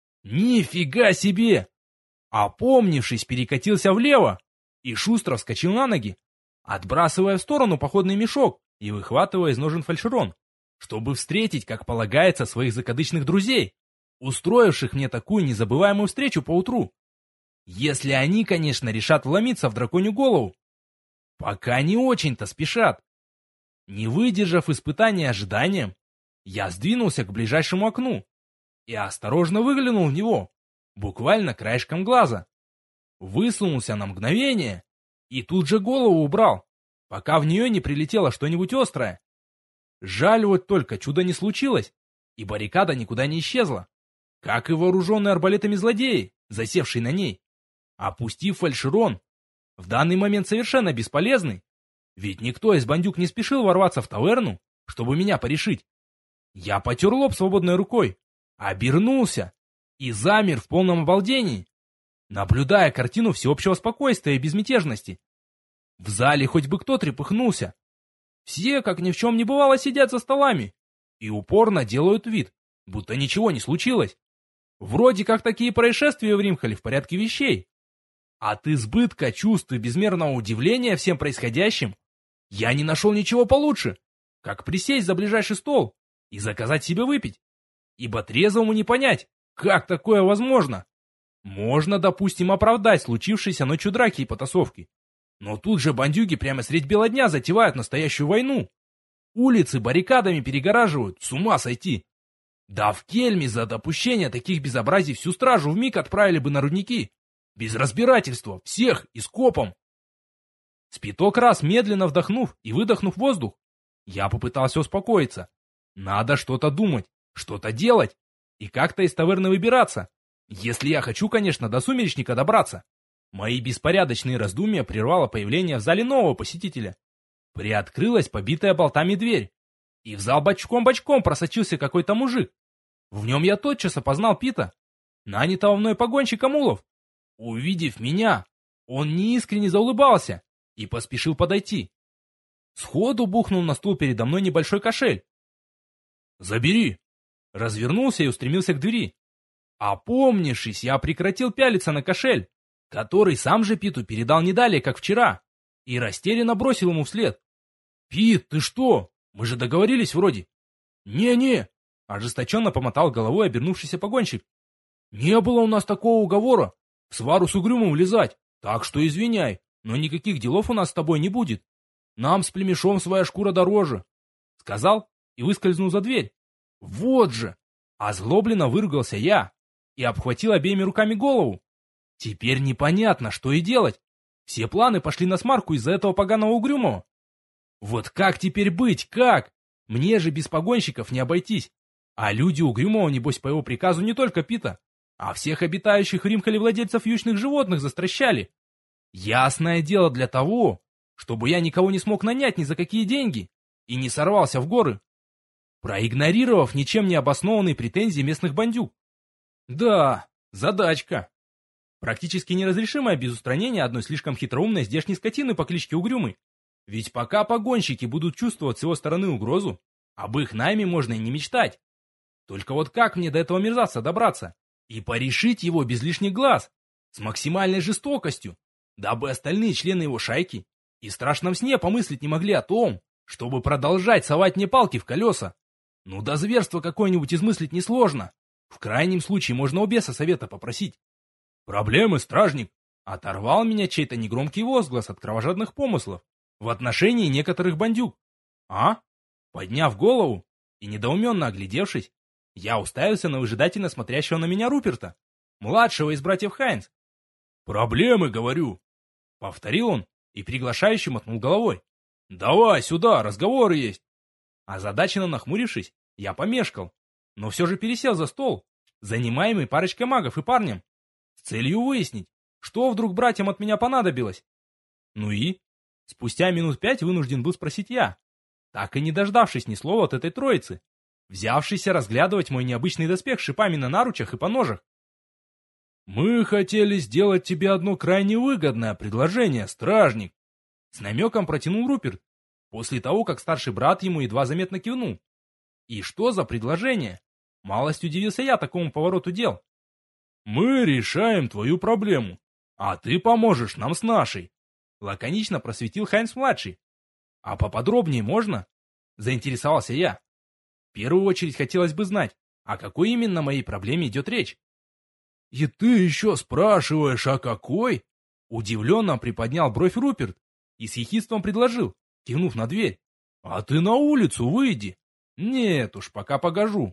[SPEAKER 1] Нифига себе! Опомнившись, перекатился влево и шустро вскочил на ноги, отбрасывая в сторону походный мешок и выхватывая из ножен фальшерон, чтобы встретить, как полагается, своих закадычных друзей, устроивших мне такую незабываемую встречу поутру. Если они, конечно, решат вломиться в драконью голову. Пока не очень-то спешат. Не выдержав испытания ожиданием, я сдвинулся к ближайшему окну и осторожно выглянул в него, буквально краешком глаза. Высунулся на мгновение и тут же голову убрал, пока в нее не прилетело что-нибудь острое. Жаль вот только чуда не случилось, и баррикада никуда не исчезла, как и вооруженные арбалетами злодеи, засевшие на ней. Опустив фальшерон, в данный момент совершенно бесполезный, ведь никто из бандюк не спешил ворваться в таверну, чтобы меня порешить. Я потер лоб свободной рукой, обернулся и замер в полном обалдении, наблюдая картину всеобщего спокойствия и безмятежности. В зале хоть бы кто трепыхнулся. Все, как ни в чем не бывало, сидят за столами и упорно делают вид, будто ничего не случилось. Вроде как такие происшествия в Римхале в порядке вещей. От избытка чувств и безмерного удивления всем происходящим я не нашел ничего получше, как присесть за ближайший стол и заказать себе выпить. Ибо трезвому не понять, как такое возможно. Можно, допустим, оправдать случившиеся ночью драки и потасовки. Но тут же бандюги прямо средь бела дня затевают настоящую войну. Улицы баррикадами перегораживают, с ума сойти. Да в Кельме за допущение таких безобразий всю стражу вмиг отправили бы на рудники. Без разбирательства, всех и скопом. С пяток раз медленно вдохнув и выдохнув воздух, я попытался успокоиться. Надо что-то думать, что-то делать и как-то из таверны выбираться. Если я хочу, конечно, до сумеречника добраться. Мои беспорядочные раздумья прервало появление в зале нового посетителя. Приоткрылась побитая болтами дверь, и в зал бочком-бочком просочился какой-то мужик. В нем я тотчас опознал Пита, нанятого мной погонщика мулов. Увидев меня, он неискренне заулыбался и поспешил подойти. Сходу бухнул на стул передо мной небольшой кошель. «Забери!» Развернулся и устремился к двери. Опомнившись, я прекратил пялиться на кошель, который сам же Питу передал не далее, как вчера, и растерянно бросил ему вслед. «Пит, ты что? Мы же договорились вроде». «Не-не», — ожесточенно помотал головой обернувшийся погонщик. «Не было у нас такого уговора в свару с угрюмом влезать, так что извиняй, но никаких делов у нас с тобой не будет. Нам с племешом своя шкура дороже», — сказал и выскользнул за дверь. «Вот же!» — озлобленно выругался я и обхватил обеими руками голову. Теперь непонятно, что и делать. Все планы пошли насмарку из-за этого поганого угрюмого. Вот как теперь быть, как? Мне же без погонщиков не обойтись. А люди угрюмого, небось, по его приказу не только Пита, а всех обитающих в Римкале владельцев вьючных животных застращали. Ясное дело для того, чтобы я никого не смог нанять ни за какие деньги и не сорвался в горы, проигнорировав ничем не обоснованные претензии местных бандюк. Да, задачка. Практически неразрешимая без устранения одной слишком хитроумной здешней скотины по кличке Угрюмый. Ведь пока погонщики будут чувствовать с его стороны угрозу, об их найме можно и не мечтать. Только вот как мне до этого мерзавца добраться и порешить его без лишних глаз, с максимальной жестокостью, дабы остальные члены его шайки и в страшном сне помыслить не могли о том, чтобы продолжать совать мне палки в колеса. Ну да зверство какое-нибудь измыслить несложно. В крайнем случае можно у беса совета попросить. «Проблемы, стражник!» Оторвал меня чей-то негромкий возглас от кровожадных помыслов в отношении некоторых бандюк. «А?» Подняв голову и недоуменно оглядевшись, я уставился на выжидательно смотрящего на меня Руперта, младшего из братьев Хайнс. «Проблемы, говорю!» Повторил он и приглашающе мотнул головой. «Давай сюда, разговор есть!» Озадаченно нахмурившись, я помешкал, но все же пересел за стол, занимаемый парочкой магов и парнем, с целью выяснить, что вдруг братьям от меня понадобилось. Ну и? Спустя минут 5 вынужден был спросить я, так и не дождавшись ни слова от этой троицы, взявшийся разглядывать мой необычный доспех с шипами на наручах и поножах. «Мы хотели сделать тебе одно крайне выгодное предложение, стражник», с намеком протянул Руперт, после того, как старший брат ему едва заметно кивнул. «И что за предложение?» Малость удивился я такому повороту дел. «Мы решаем твою проблему, а ты поможешь нам с нашей», лаконично просветил Хайнс-младший. «А поподробнее можно?» Заинтересовался я. В первую очередь хотелось бы знать, о какой именно моей проблеме идет речь. «И ты еще спрашиваешь, о какой?» Удивленно приподнял бровь Руперт и с ехидством предложил, кивнув на дверь. «А ты на улицу выйди». «Нет уж, пока погожу».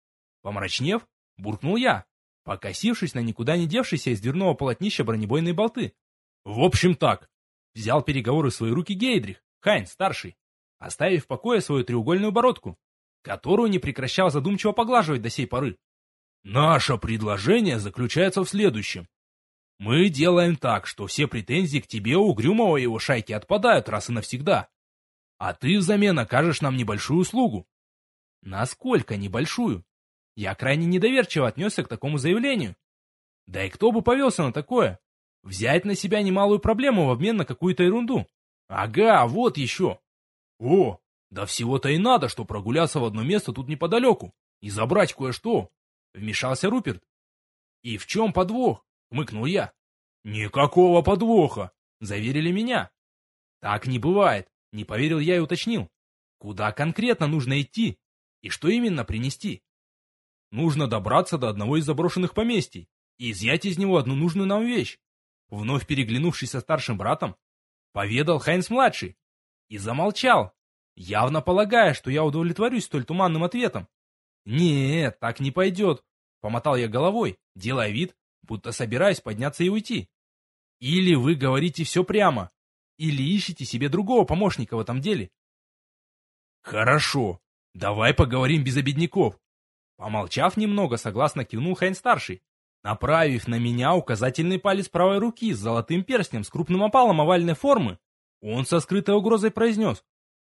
[SPEAKER 1] Помрачнев, буркнул я, покосившись на никуда не девшиеся из дверного полотнища бронебойные болты. «В общем так», взял переговоры в свои руки Гейдрих, Хайнс старший, оставив в покое свою треугольную бородку, которую не прекращал задумчиво поглаживать до сей поры. «Наше предложение заключается в следующем. Мы делаем так, что все претензии к тебе, Угрюмого и его шайки отпадают раз и навсегда. А ты взамен окажешь нам небольшую услугу». Насколько небольшую? Я крайне недоверчиво отнесся к такому заявлению. Да и кто бы повелся на такое? Взять на себя немалую проблему в обмен на какую-то ерунду. Ага, вот еще. О, да всего-то и надо, что прогуляться в одно место тут неподалеку и забрать кое-что. Вмешался Руперт. «И в чем подвох?» — хмыкнул я. «Никакого подвоха!» — заверили меня. «Так не бывает», — не поверил я и уточнил. «Куда конкретно нужно идти? И что именно принести?» «Нужно добраться до одного из заброшенных поместий и изъять из него одну нужную нам вещь», вновь переглянувшись со старшим братом, поведал Хайнс-младший и замолчал, явно полагая, что я удовлетворюсь столь туманным ответом. «Нет, так не пойдет», — помотал я головой, делая вид, будто собираюсь подняться и уйти. «Или вы говорите все прямо, Или ищете себе другого помощника в этом деле?
[SPEAKER 3] Хорошо, давай поговорим без обедняков.
[SPEAKER 1] Помолчав немного, согласно кивнул Хайн-старший, направив на меня указательный палец правой руки с золотым перстнем с крупным опалом овальной формы, он со скрытой угрозой произнес: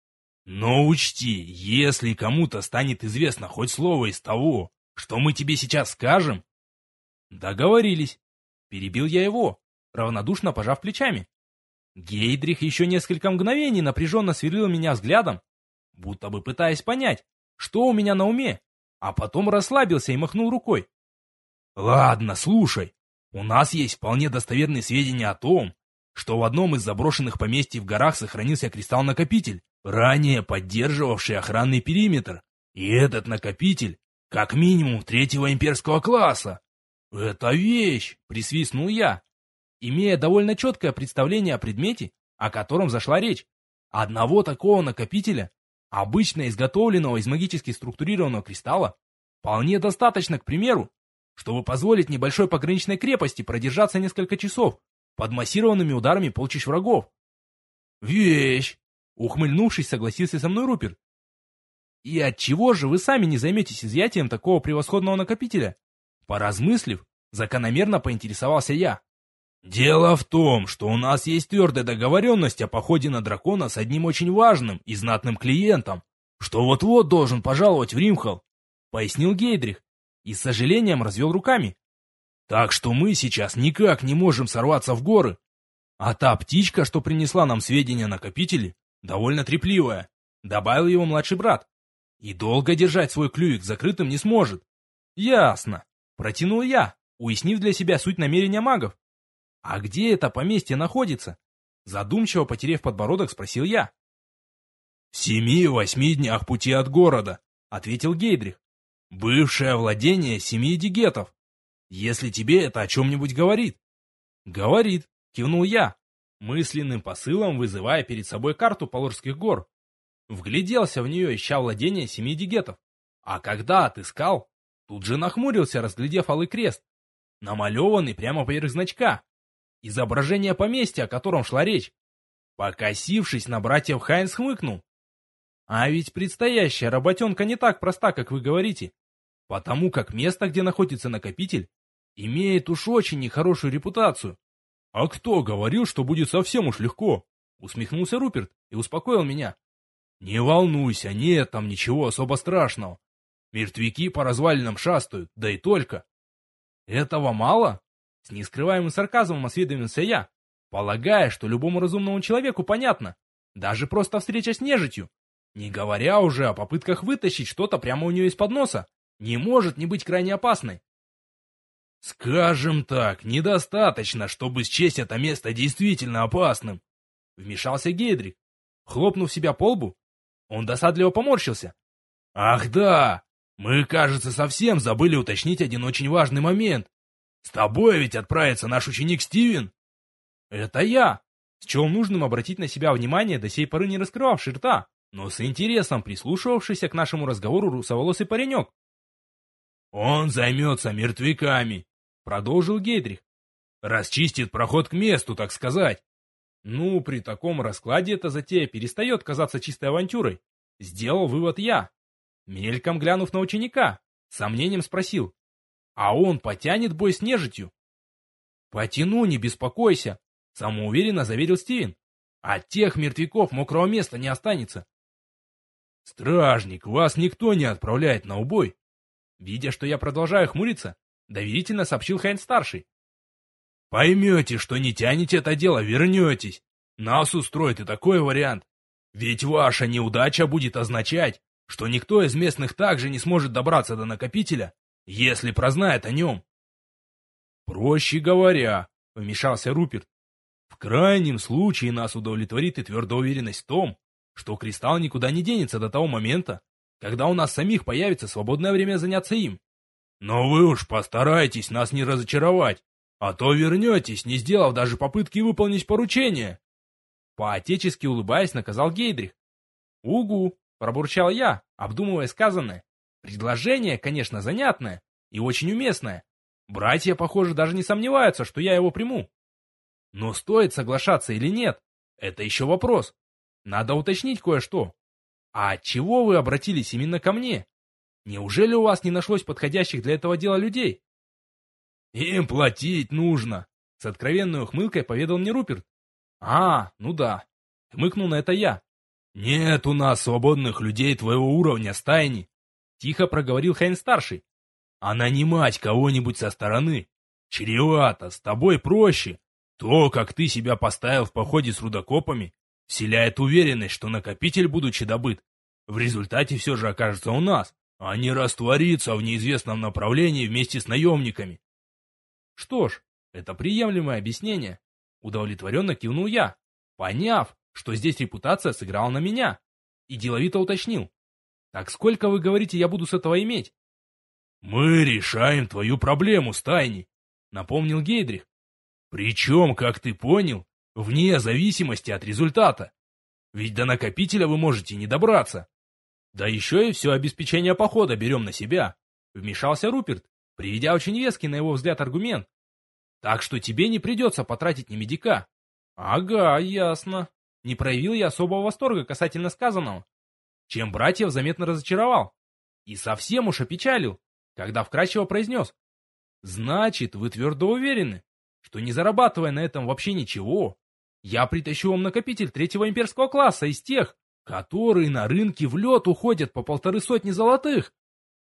[SPEAKER 3] «Но учти, если кому-то станет известно хоть слово из того, что мы тебе сейчас скажем...»
[SPEAKER 1] «Договорились», — перебил я его, равнодушно пожав плечами. Гейдрих еще несколько мгновений напряженно сверлил меня взглядом, будто бы пытаясь понять, что у меня на уме, а потом расслабился и махнул рукой.
[SPEAKER 3] «Ладно, слушай, у нас есть вполне достоверные сведения о том, что в одном из заброшенных поместий в горах сохранился кристалл-накопитель, ранее поддерживавший охранный периметр, и этот накопитель как минимум 3-го имперского класса».
[SPEAKER 1] «Это вещь!» — присвистнул я, имея довольно четкое представление о предмете, о котором зашла речь. Одного такого накопителя, обычно изготовленного из магически структурированного кристалла, вполне достаточно, к примеру, чтобы позволить небольшой пограничной крепости продержаться несколько часов под массированными ударами полчищ врагов.
[SPEAKER 3] «Вещь!»
[SPEAKER 1] — ухмыльнувшись, согласился со мной Руперт. «И отчего же вы сами не займетесь изъятием такого превосходного накопителя?» Поразмыслив, закономерно поинтересовался я.
[SPEAKER 3] «Дело в том, что у нас есть твердая договоренность о походе на дракона с одним очень важным и знатным клиентом, что вот-вот должен пожаловать в Римхал»,
[SPEAKER 1] — пояснил Гейдрих и с сожалением развел руками.
[SPEAKER 3] «Так что мы сейчас никак не можем сорваться в горы. А та птичка, что принесла нам сведения о накопителе, довольно трепливая»,
[SPEAKER 1] — добавил его младший брат. «И долго держать свой клювик закрытым не сможет». «Ясно», — протянул я, уяснив для себя суть намерения магов. «А где это поместье находится?» Задумчиво потеряв подбородок, спросил я.
[SPEAKER 3] «В 7-8 днях пути от города», — ответил Гейдрих. «Бывшее владение семьи Дигетов. Если тебе это о чем-нибудь говорит».
[SPEAKER 1] «Говорит», — кивнул я, мысленным посылом вызывая перед собой карту Полорских гор. Вгляделся в нее, ища владение семьи Дигетов. А когда отыскал, тут же нахмурился, разглядев алый крест, намалеванный прямо поверх значка. Изображение поместья, о котором шла речь. Покосившись на братьев, Хайнс хмыкнул. А ведь предстоящая работенка не так проста, как вы говорите, потому как место, где находится накопитель, имеет уж очень нехорошую репутацию.
[SPEAKER 3] «А кто говорил, что будет совсем уж легко?»
[SPEAKER 1] — усмехнулся Руперт и успокоил меня.
[SPEAKER 3] «Не волнуйся, нет там ничего особо страшного. Мертвяки по развалинам шастают, да и только».
[SPEAKER 1] «Этого мало?» — с нескрываемым сарказмом осведомился я, полагая, что любому разумному человеку понятно, даже просто встреча с нежитью, не говоря уже о попытках вытащить что-то прямо у нее из-под носа, не может не быть крайне опасной.
[SPEAKER 3] «Скажем так, недостаточно, чтобы счесть это место действительно опасным»,
[SPEAKER 1] — вмешался Гейдрих. Хлопнув себя по лбу, он досадливо поморщился.
[SPEAKER 3] «Ах да, мы, кажется, совсем забыли уточнить один очень важный момент. С тобой ведь отправится наш ученик Стивен?»
[SPEAKER 1] «Это я!» — счел нужным обратить на себя внимание, до сей поры не раскрывавший рта, но с интересом прислушивавшийся к нашему разговору русоволосый паренек.
[SPEAKER 3] «Он займется мертвяками», —
[SPEAKER 1] продолжил Гейдрих.
[SPEAKER 3] «Расчистит проход к месту, так сказать».
[SPEAKER 1] «Ну, при таком раскладе эта затея перестает казаться чистой авантюрой», — сделал вывод я. Мельком глянув на ученика, с сомнением спросил: «А он потянет бой с нежитью?» «Потяну, не беспокойся», — самоуверенно заверил Стивен. «От тех мертвяков мокрого места не останется».
[SPEAKER 3] «Стражник, вас никто не отправляет на убой», —
[SPEAKER 1] видя, что я продолжаю хмуриться, доверительно сообщил Хайнс-старший.
[SPEAKER 3] «Поймете, что не тянете это дело, вернетесь. Нас устроит и такой вариант. Ведь ваша неудача будет означать, что никто из местных также не сможет добраться до накопителя, если прознает о нем».
[SPEAKER 1] «Проще говоря», — вмешался Руперт, «в крайнем случае нас удовлетворит и твердая уверенность в том, что кристалл никуда не денется до того момента, когда у нас самих появится свободное время заняться им.
[SPEAKER 3] Но вы уж постарайтесь нас не разочаровать, а то вернетесь, не сделав даже попытки выполнить поручение».
[SPEAKER 1] По-отечески улыбаясь, наказал Гейдрих. «Угу», — пробурчал я, обдумывая сказанное. Предложение, конечно, занятное и очень уместное. Братья, похоже, даже не сомневаются, что я его приму. Но стоит соглашаться или нет? Это еще вопрос. Надо уточнить кое-что. А отчего вы обратились именно ко мне? Неужели у вас не нашлось подходящих для этого дела людей?
[SPEAKER 2] Им платить нужно,
[SPEAKER 1] с откровенной ухмылкой поведал мне Руперт. А, ну да. Хмыкнул на это я.
[SPEAKER 2] Нет у нас свободных людей твоего уровня, Стайни,
[SPEAKER 1] тихо проговорил Хайнс-старший.
[SPEAKER 2] А нанимать кого-нибудь со стороны чревато, с тобой проще. То, как ты себя поставил в походе с рудокопами, вселяет уверенность, что накопитель, будучи добыт, в результате все же окажется у нас, а не растворится в неизвестном направлении вместе с наемниками.
[SPEAKER 1] Что ж, это приемлемое объяснение. Удовлетворенно кивнул я, поняв, что здесь репутация сыграла на меня, и деловито уточнил. Так сколько, вы говорите, я буду с этого иметь?
[SPEAKER 2] Мы решаем твою проблему, Стайни, напомнил Гейдрих. Причем, как ты понял, вне зависимости от результата. Ведь до накопителя вы можете не добраться.
[SPEAKER 1] Да еще и все обеспечение похода берем на себя, вмешался Руперт, приведя очень веский на его взгляд аргумент. Так что тебе не придется потратить ни медика. Ага, ясно. Не проявил я особого восторга касательно сказанного, чем братьев заметно разочаровал. И совсем уж опечалил, когда вкратчиво произнес. Значит, вы твердо уверены, что не зарабатывая на этом вообще ничего, я притащу вам накопитель 3-го имперского класса из тех, которые на рынке в лед уходят по 150 золотых.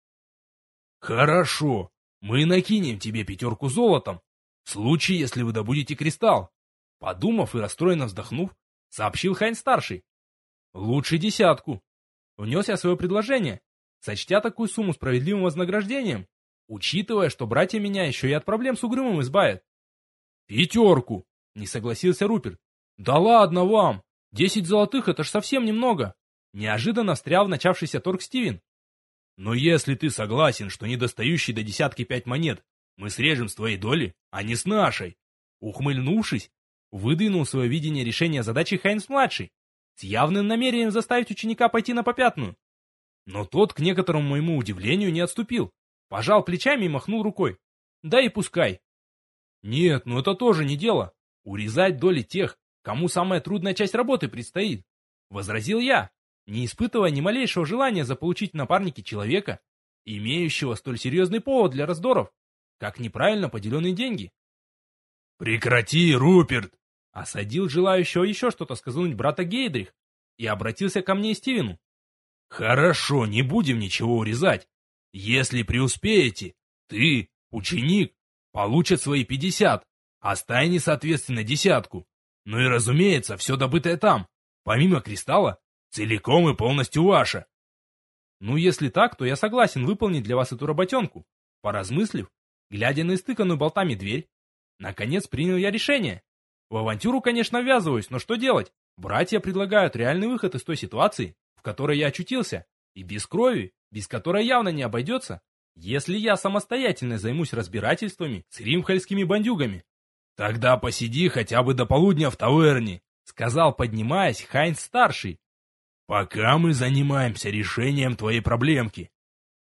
[SPEAKER 2] Хорошо, мы накинем тебе 5 золотом, в случае, если вы добудете кристалл.
[SPEAKER 1] Подумав и расстроенно вздохнув, сообщил Хайнс-старший. Лучше 10. Внес я свое предложение, сочтя такую сумму справедливым вознаграждением, учитывая, что братья меня еще и от проблем с Угрюмым избавят. 5, не согласился Руперт. Да ладно вам, 10 золотых это ж совсем немного. Неожиданно встрял в начавшийся торг Стивен.
[SPEAKER 2] Но если ты согласен, что недостающий до 5 монет мы срежем с твоей доли, а не с нашей,
[SPEAKER 1] ухмыльнувшись, выдвинул свое видение решения задачи Хайнс-младший, с явным намерением заставить ученика пойти на попятную. Но тот, к некоторому моему удивлению, не отступил, пожал плечами и махнул рукой. Да и пускай. Нет, ну это тоже не дело. Урезать доли тех, кому самая трудная часть работы предстоит, возразил я, не испытывая ни малейшего желания заполучить в напарнике человека, имеющего столь серьезный повод для раздоров, как неправильно поделенные деньги.
[SPEAKER 2] «Прекрати, Руперт!»
[SPEAKER 1] — осадил желающего еще что-то сказать брата Гейдрих и обратился ко мне и Стивену.
[SPEAKER 2] «Хорошо, не будем ничего урезать. Если преуспеете, ты, ученик, получат свои 50, а Стайни, соответственно, 10. Ну и, разумеется, все добытое там, помимо кристалла, целиком и полностью ваше».
[SPEAKER 1] Ну, если так, то я согласен выполнить для вас эту работенку. Поразмыслив, глядя на истыканную болтами дверь, наконец принял я решение. В авантюру, конечно, ввязываюсь, но что делать? Братья предлагают реальный выход из той ситуации, в которой я очутился, и без крови, без которой явно не обойдется, если я самостоятельно займусь разбирательствами с римхальскими бандюгами.
[SPEAKER 2] «Тогда посиди хотя бы до полудня в таверне»,
[SPEAKER 1] — сказал, поднимаясь, Хайнс-старший.
[SPEAKER 2] «Пока мы занимаемся решением твоей проблемки».